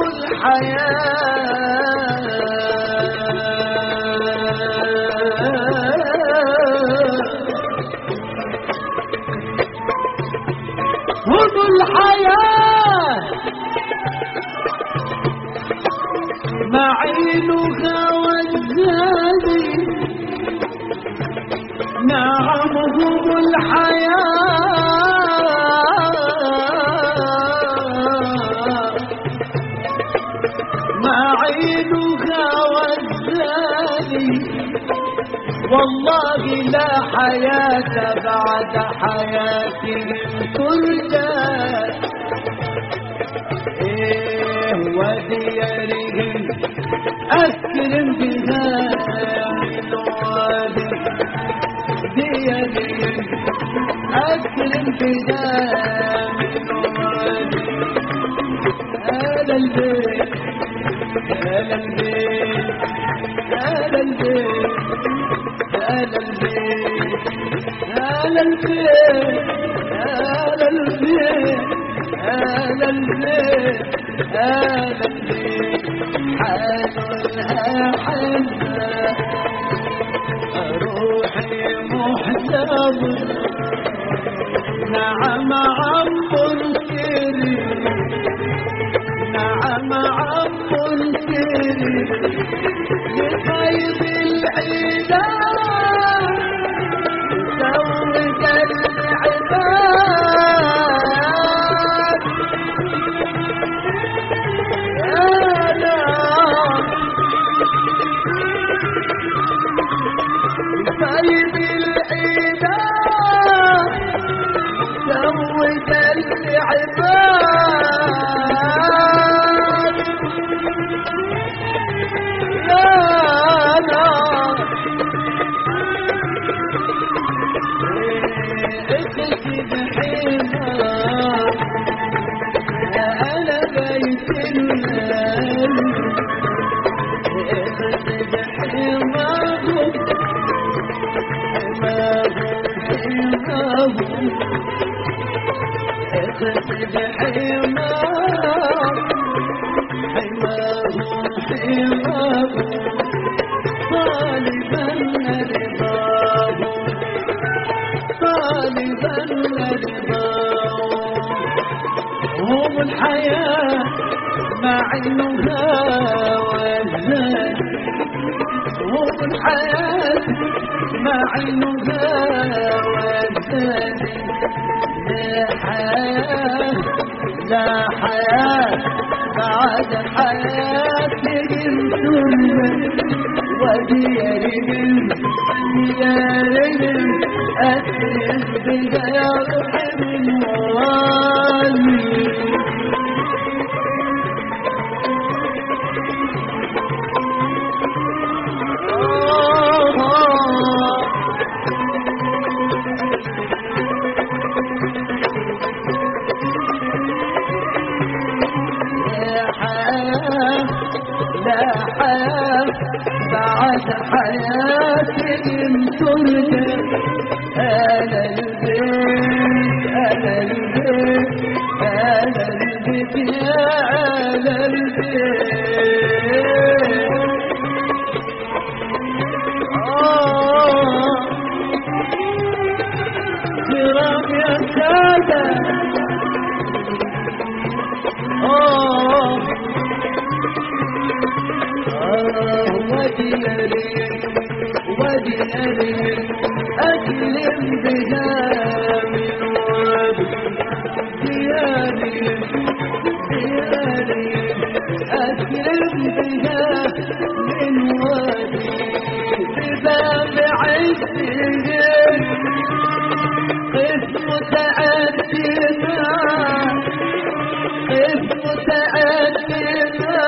الحياة هم الحياة معينها والزادي نعم هم الحياة معينها والزادي والله لا حياة بعد حياتهم ترجى ايه وديارهم اكرم بها من وادي ديارهم اكرم بها من وادي هذا البيت هذا البيت هذا البيت هذا البيت هذا البيت هذا البيت هذا البيت هذا البيت حالها حالها روحي محجب نعم عم منكري نعم عم منكري لخير العيدان زوج العباد يا نار لخير العيدان زوج العباد يا نار اكتب حمار انا بيت المال اكتب حمار حمار حمار اكتب حمار حمار حمار طالبا رضاه طالبا رضاه هم الحياة معينها والزاد هم الحياة معينها والزاد لا حياة لا حياة بعد حياتهم سنة وديارهم ديارهم أسرهم بها يرحم الوالي لا حياة بعد حياتهم ترجى أنا البيت أنا البيت أنا البيت يا أنا البيت آه كرام يا سادة آه ودياري ودياري أكلم بها من وادي دياري دياري أكلم بها من وادي بباب عزهم قف متأدبا قف متأدبا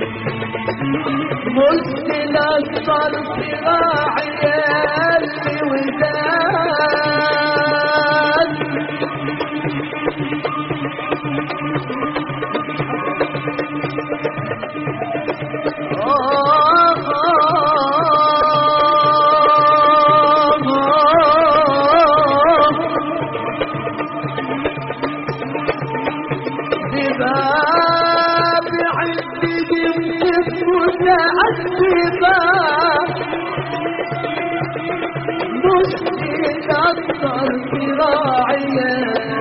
مشكلة الصرف راعي اللي أكثر ذراعيا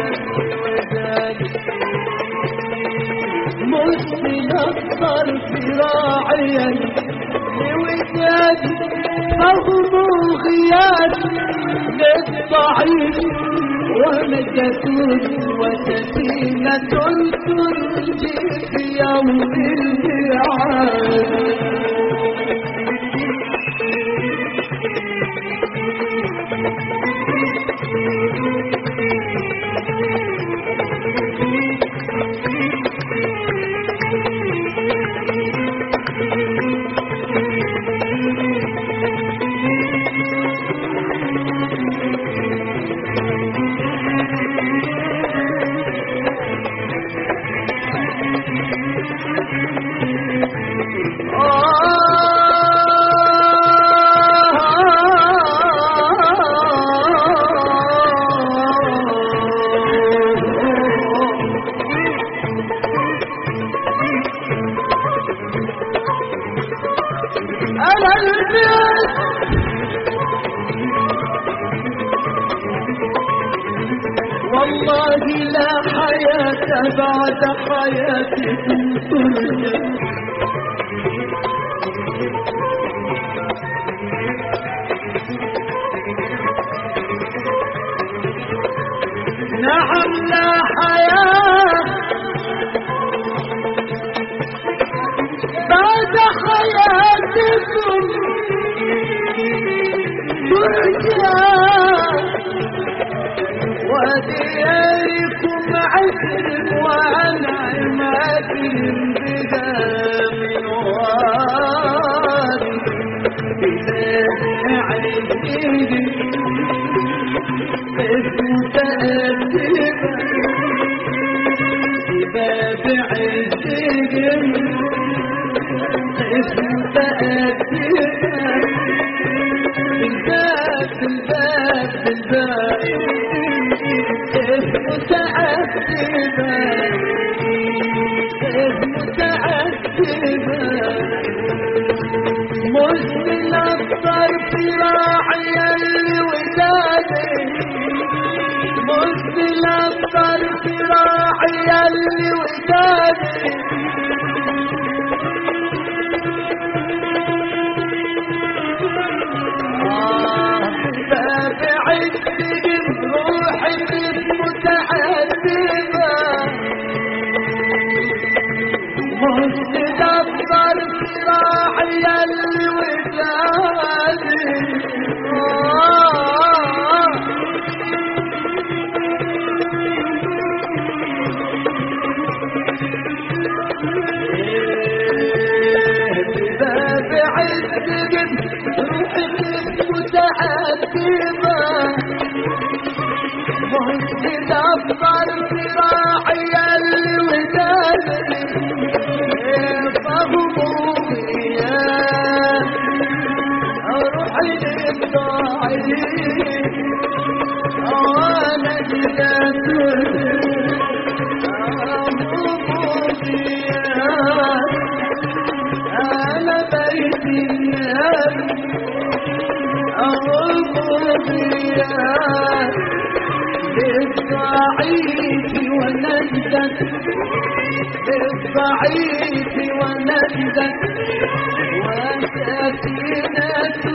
مسلم أكثر ذراعيا لودادي فهم غياث للضعيف ومجة وسكينة تنجي في يوم الميعاد والله لا حياة بعد حياتكم ترجى نعم لا حياة بعد حياتكم ترجى ودياركم عسر وأنعمات بها من وادي بلاد عزيز اسم تأديبا بباب عزيز اسم تأديبا بالباب بالباب بالباب متعذبة متعذبة مسلم الطرف راعيا لودادي مسلم الطرف راعيا لودادي باب عزهم روحي متعذبة مسجد الظرف راعيا لودادي باب عزهم روحي متعذبة مسجد الظرف راعيا لودادي فهموا يا روحي للضعيف وانا انا بيت النبي بالضعيف ونجدك بالضعيف ونجدك وسكينة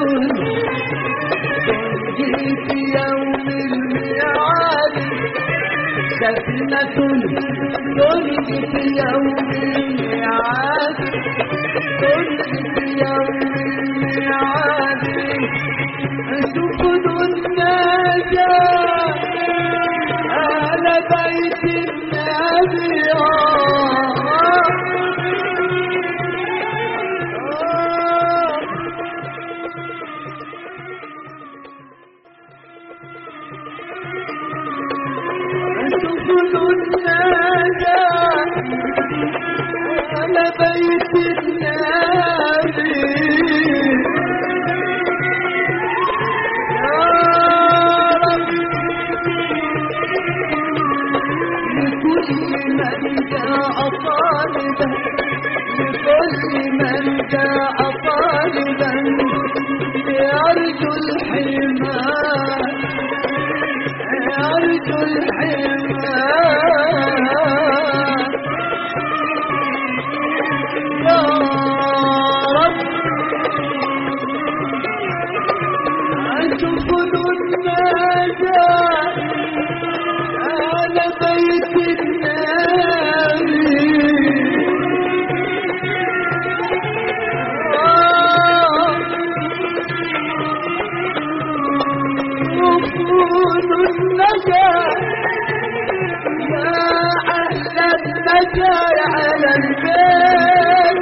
تنجي في يوم الميعاد سكينة تنجي في يوم الميعاد تنجي في يوم الميعاد سفن النجاة أهل بيت النبي سفن النجاة أهل بيت النبي من جاء طالبا لكل من جاء طالبا يرجو الحماية جاي على البيت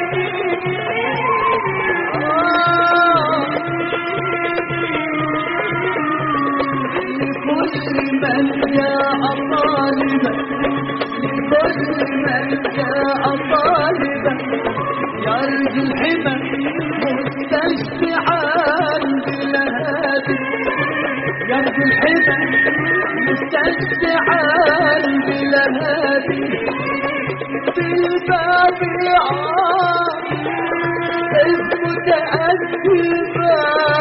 لكل من جاء طالبا لكل من جاء طالبا يرجو الحمى مستشفعا بلهابه يرجو الحمى مستشفعا بلهابه بالباب عام اسم متأدبا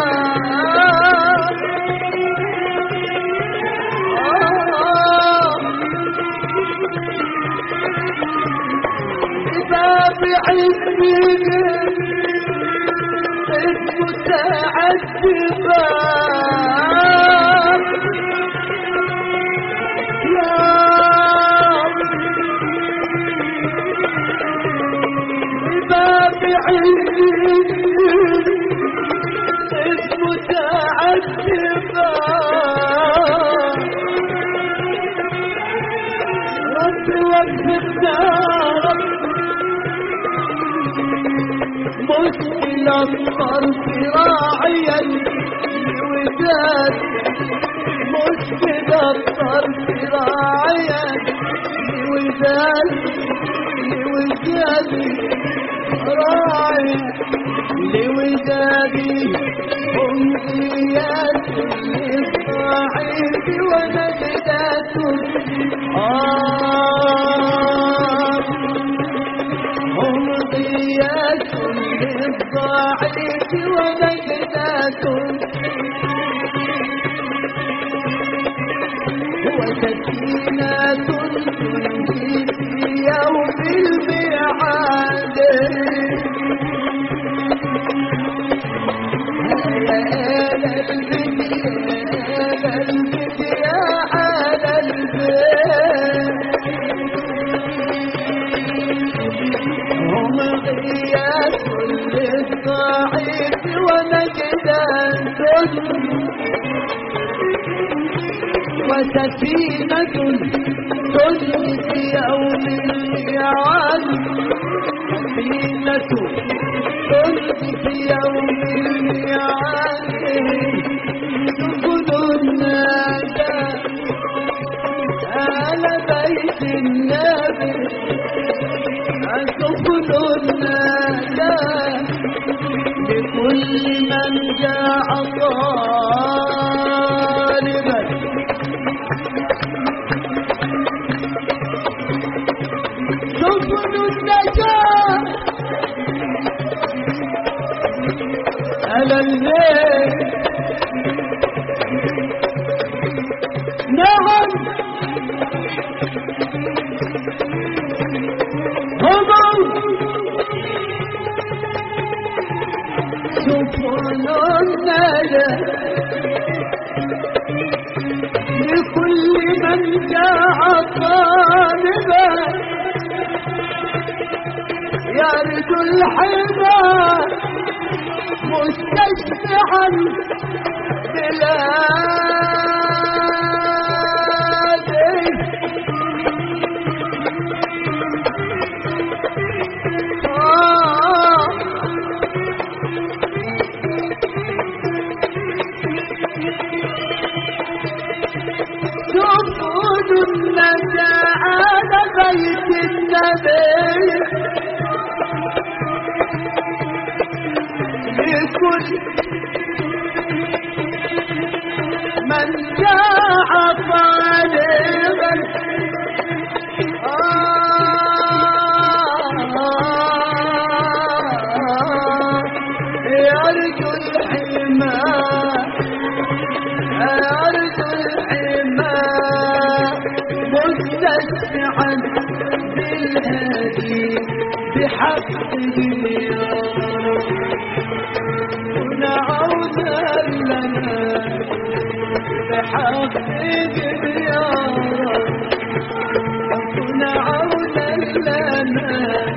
باب عزيز اسم متأدبا باب عزيز اسم متأدبا رب وفقنا رب مشكل الطرف راعيا لوداد مشكل الطرف راعيا لوداد لودادي راعي لودادي أمنيات للضعيف ونجدات آه أمنيات للضعيف ونجدات وسكينة تنجي في يوم الميعاد يا آل البيت يا آل البيت يا آل البيت هم غياث للضعيف ونجدات وسفينة تجري في يوم الميعاد سفينة تجري في يوم الميعاد سفن النجاة آل بيت النبي سفن النجاة لكل من جاء طالبا سفن النجاة على الليل نعم هم سفن النجاة لكل من جاء طالبا يرجو الحمى مستشفعا بلاده آه سفن النجاة على بيت النبي لكل من جاء طالبا يرجو الحمى يرجو الحمى مستشفعا بالهادي بحقه يا رب كن عونا لنا بحقه يا رب كن عونا لنا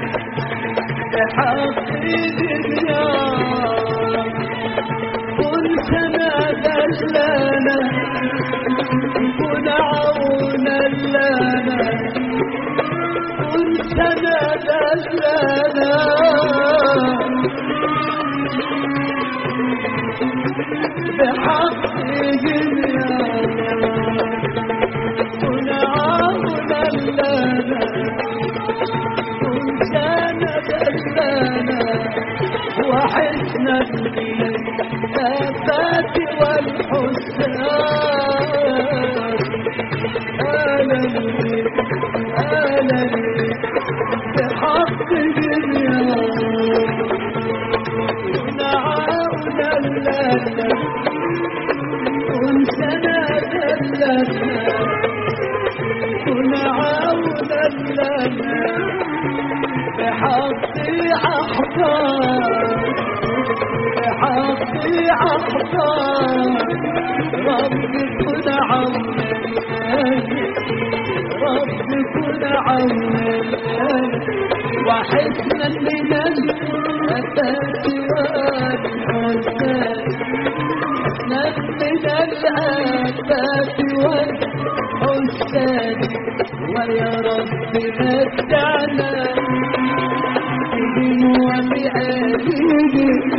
بحقه يا رب كن سندا لنا كن عونا لنا سندت لنا بحقهم يا كن عونا لنا كن سندا لنا وحسنا من الآفات والحسنات آلا لي آلا لي بحقهم يا كن عونا لنا كن سندا لنا كن عونا لنا بحق أحضان بحق أحضان رب كن عونا رب كن عونا وحسنا من الآفات والحسنات من الآفات والحسنات ويا رب متعنا بهم وبآله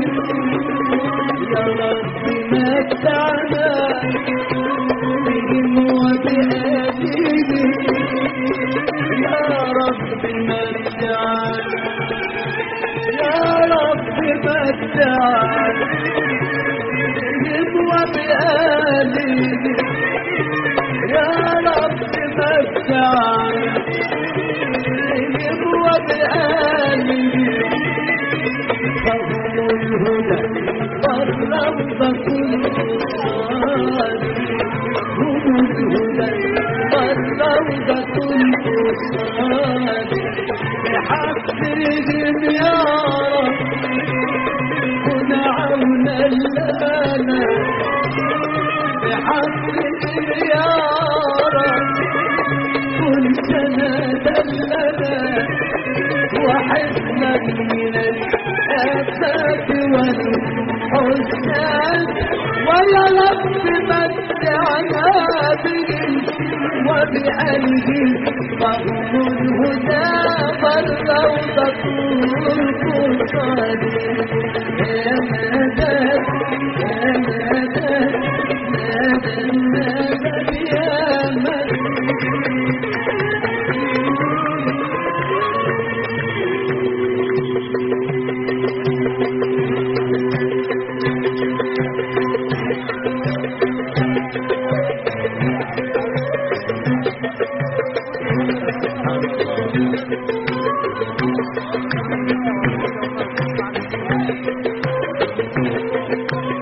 يا رب متعنا بهم وبآله يا رب متعنا يا رب متعنا بهم وبآله يا رب متعنا بهم وبآله فهم الهدى والروضة القرآن هم الهدى والروضة القرآن بحقهم يا رب كن عونا لنا بحقهم يا رب كن سندا لنا وحسنا من الآفات والحسنات ويا رب متعنا بهم وبآله فهم الهدى والروضة القرآن يا مدد يا مدد مدد مدد يا مدد Thank you.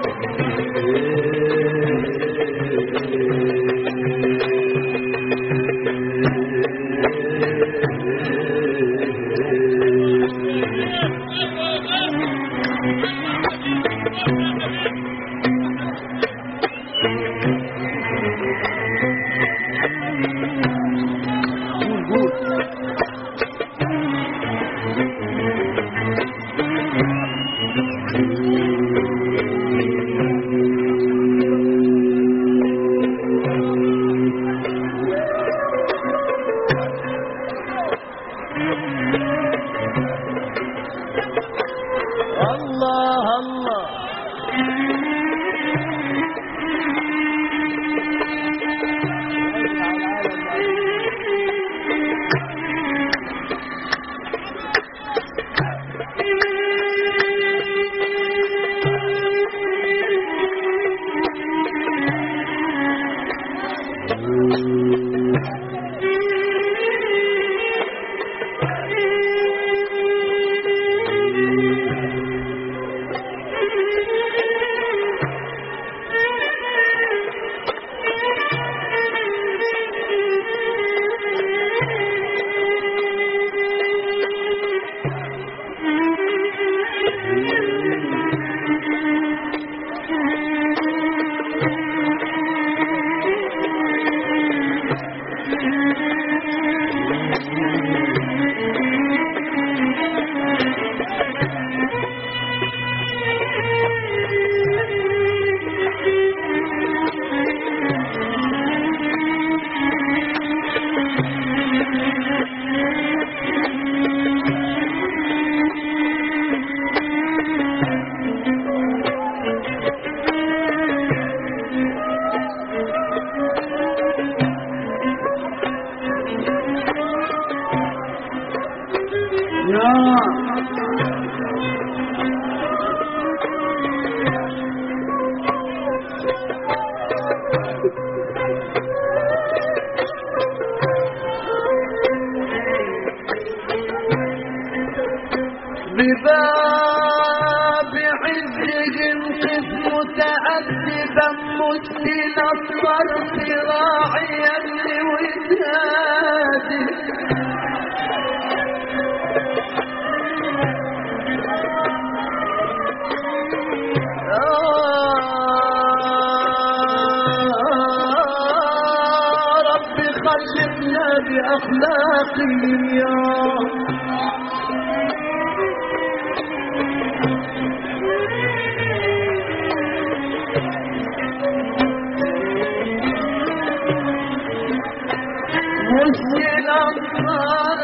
بباب عزهم قف متأدبا مسدن الصرف راعيا لوداده خلقنا بأخلاقهم يا مسجد الصار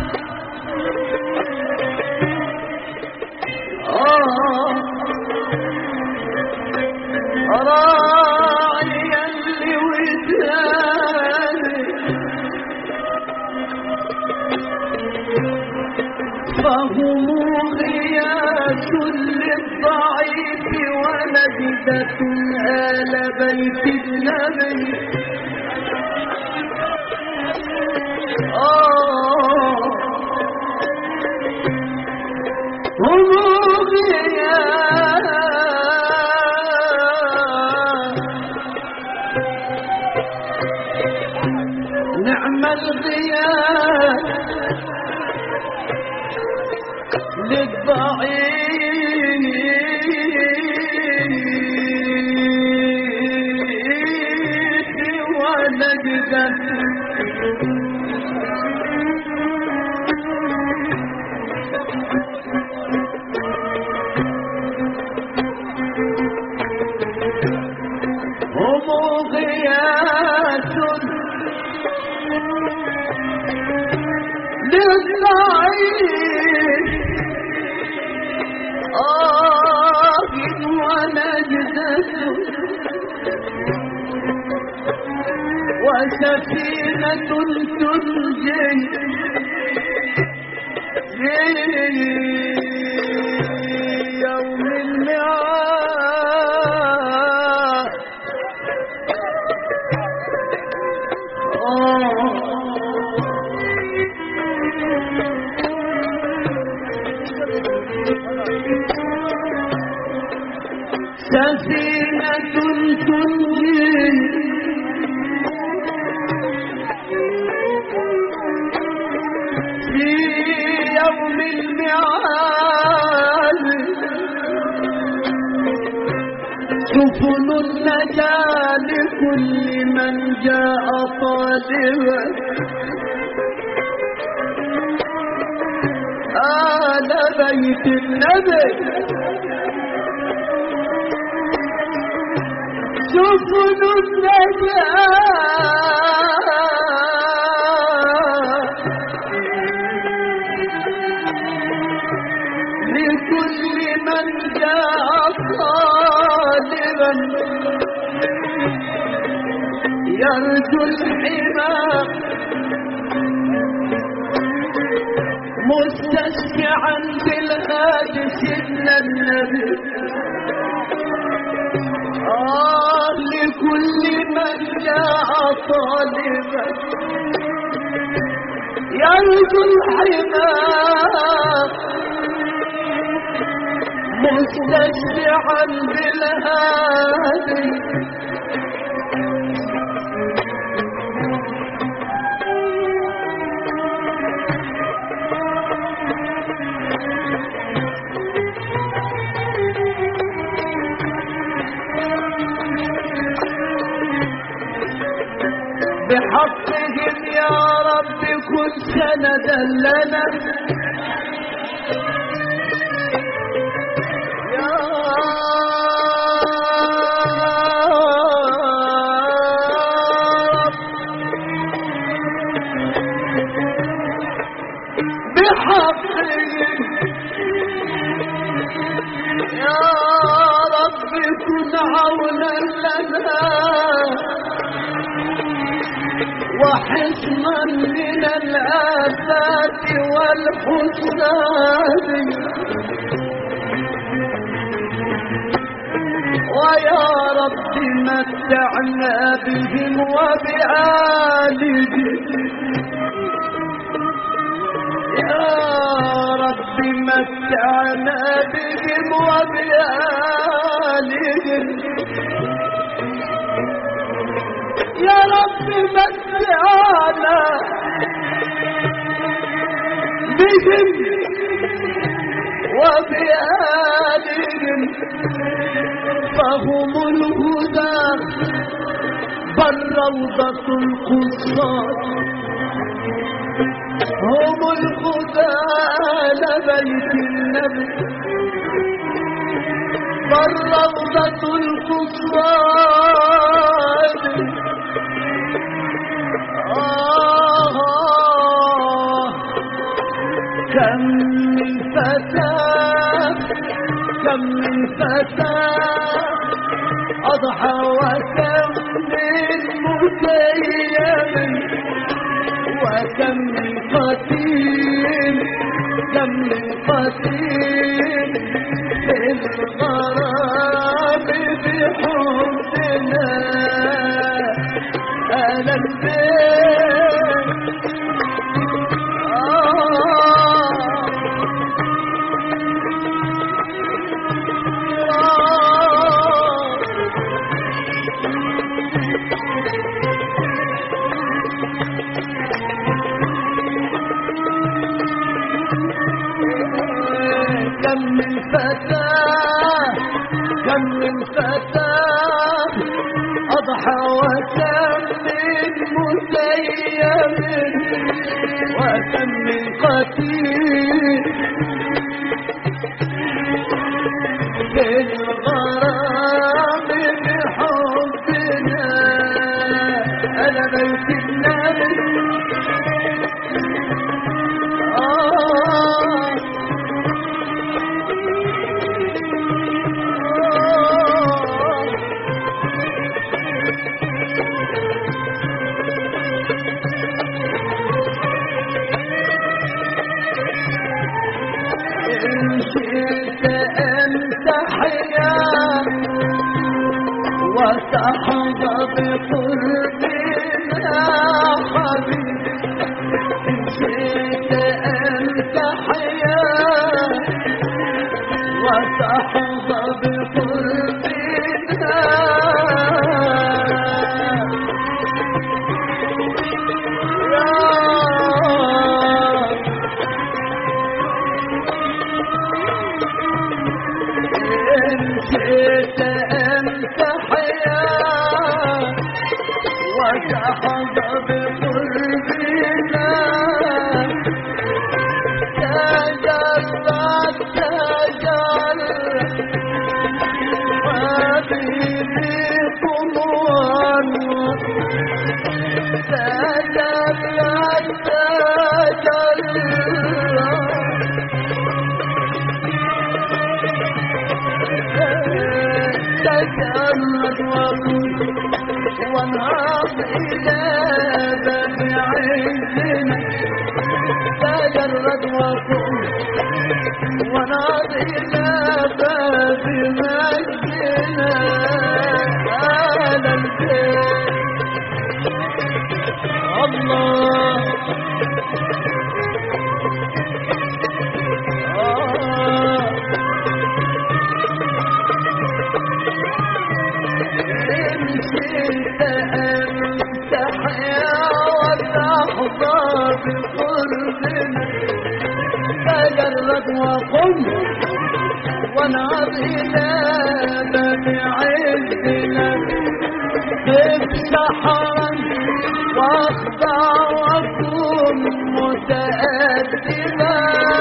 آه راعيا لودانه فهم غياث للضعيف ونجدة آل بيت النبي آه هم غياث نعم الغياث للضعيف ونجدة هم غياث للضعيف آه ونجدة وسفينة تنجي يوم الميعاد آه سفينة تنجي في يوم الميعاد سفن النجاة لكل من جاء طالبا آل بيت النبي سفن النجاة لكل من جاء طالبا يرجو الحمى مستشفعا بالهادي سيدنا النبي آه لكل من جاء طالبا يرجو الحمى مستشفعا بالهادي بحقهم يا رب كن سندا لنا يا رب بحقهم يا رب كن عونا لنا وحصنا من الآفات والحساد ويا رب متعنا بهم وبآلهم يا رب متعنا بهم وبآلهم يا رب متعنا بهم وبآلهم فهم الهدى بل روضة القصار هم الهدى لبيت النبي بل روضة القصار آه كم من فتى كم من فتى أضحى وكم من متيم وكم من قتيل كم من قتيل في الغرام بحبنا أنا البيت كم من فتى كم من فتى أضحى وكم من متيم وكم من قتيل في الغرام بحبنا أنا بيت النبي آه شئت أن تحيا وتحظى بقربنا حبيبي إن شئت أن تحيا وتحظى بقربنا شئت أن تحيا وتحظى بقربنا تجرد تجرد حبيبكم والنور تجرد تجرد تجرد وانهض إلى باب عزنا تجرد وقم وانهض إلى باب مجدنا آل البيت الله آه إن شئت أن تحيا وتحظى بقربنا تجرد وقم وانهض إلى باب عزنا خف سحرا واخضع وكن متأدبا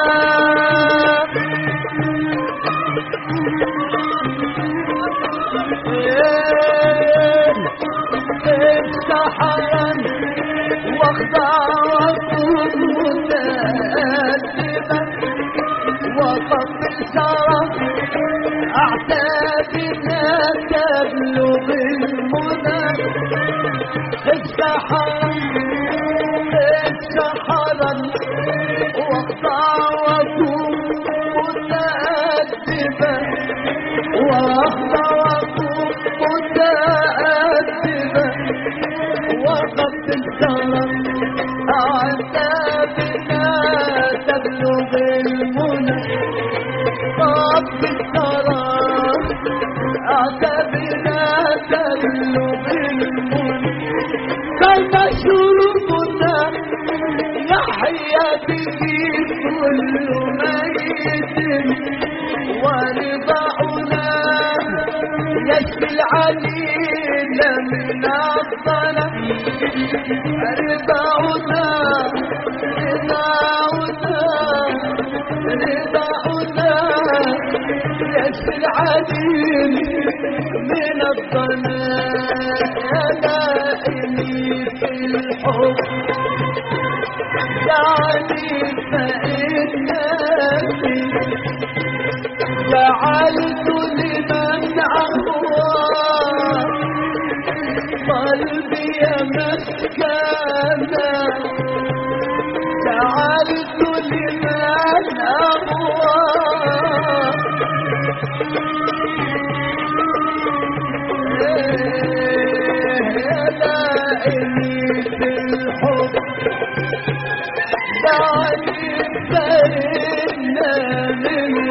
سحرا واخضع وكن متأدبا وقبل شرف أعتابنا تبلغ المنى سحرا سحرا واخضع وكن متأدبا واخضع وكن متأدبا وقبل شرف أعتابنا تبلغ المنى رب الثرى اعتبنا تبلغ المنى كيف شربنا يحيا به كل ميت ورضاعنا يشفي العليل من الضنا رضاعنا رضاعنا رضاعنا يشفي العليل من الضنا يا لائمي في الحب دعني فإنني جعلت لمن أهوى قلبي مسكنا جعلت لمن أهوى يا لائمي في الحب دعني فإنني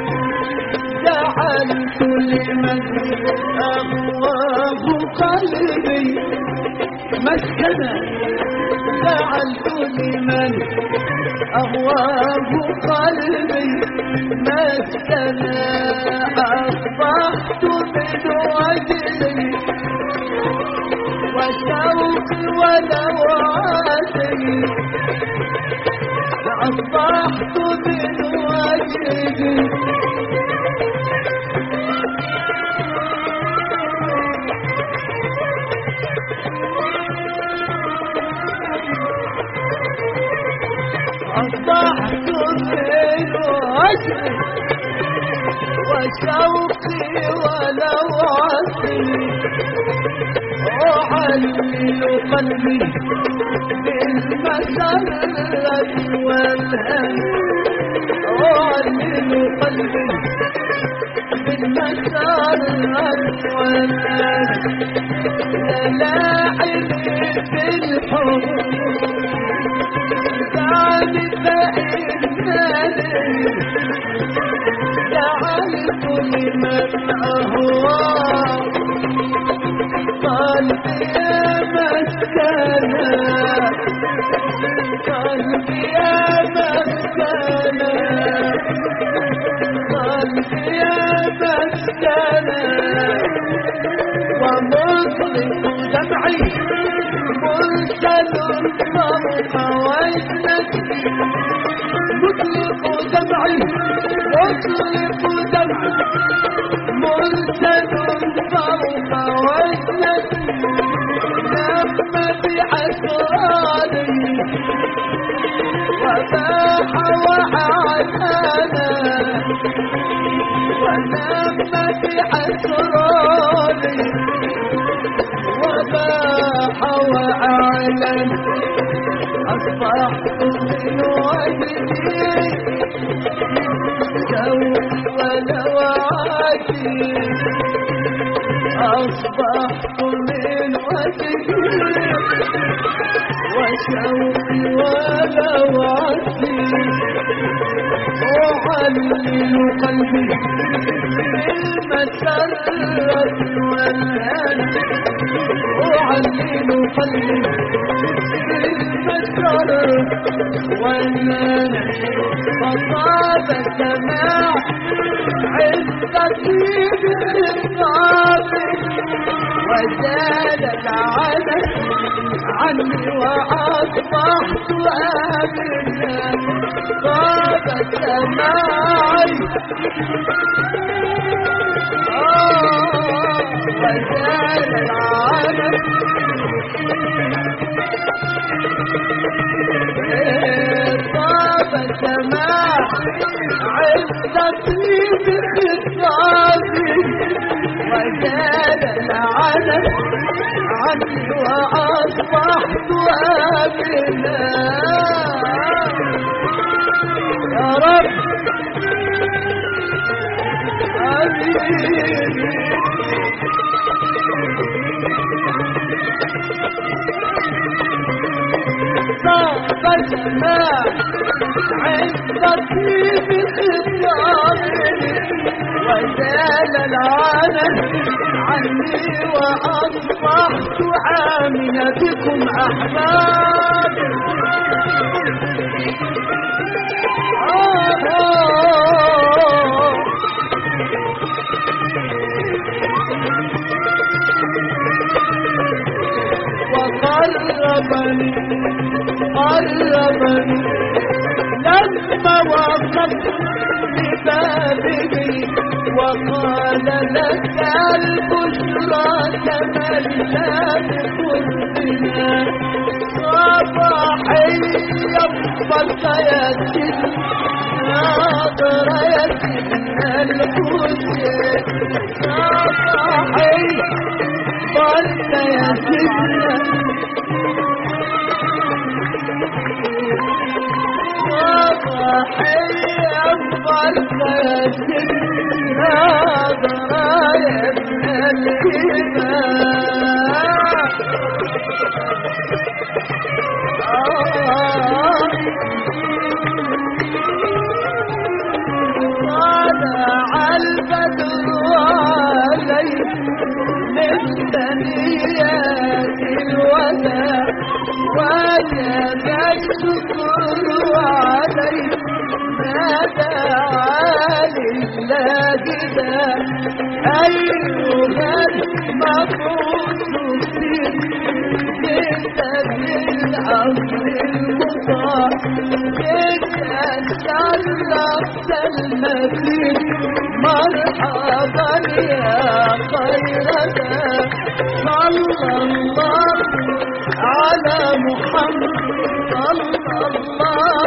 جعلت لمن أهواه قلبي مسكنا جعلت لمن أهواه قلبي مسكنا أصبحت من وجلي وشوقي ولوعاتي أصبحت من وجلي أصبحت من وجهي وشوقي ولوعتي أعلل قلبي بالمسرة والهن أعلل قلبي بالمسرة والهن للاعبي بالحب دعني فإنني جعلت لمن أهوى قلبي مسكنا قلبي مسكنا قلبي مسكنا ومطلق دمعي مرسل فوق وجنتي مطلق دمعي مطلق دمعي مرسل فوق وجنتي نم بعسراني وباح وعانانا ونم بعسراني وباح وأعلن أصبحت من وجهي شوق ولوعتي أصبحت من وجهي وشوقي ولوعتي أعلل قلبي بالمسرة والهن أعلل قلبي بالمسرة والهن فطاب السماع عزتي بإنصافي وزال العالم عني وأصبحت آمنا طاب السماع وزال العالم طاب السماع عزتي بخطابي وزال العالم عني وأصبحت آمنا يا رب آمين طاب السماع عزتي بخطابي وزال العالم عني وأصبحت عامنا بكم أحباب. آه وقربني قربني لما وقفت لبابه وقال لك البشرى تملى بقربنا صباحي يبقى يا سيدنا ناظر يا سيدنا الحسين صباحي بلت يا سيدنا صباحي بلت يا سيدنا ناظر يا ابن الإمام. طلع البدر عليه من ثنيات الوداع وجب الشكر عليه ماذا لله ذا أيها المبعوث جئت بالأمر المطاع جئت شرفت المسير مرحبا يا خير ذا صلى الله على محمد صلى الله.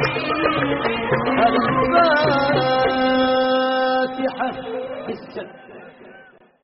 الفاتحة.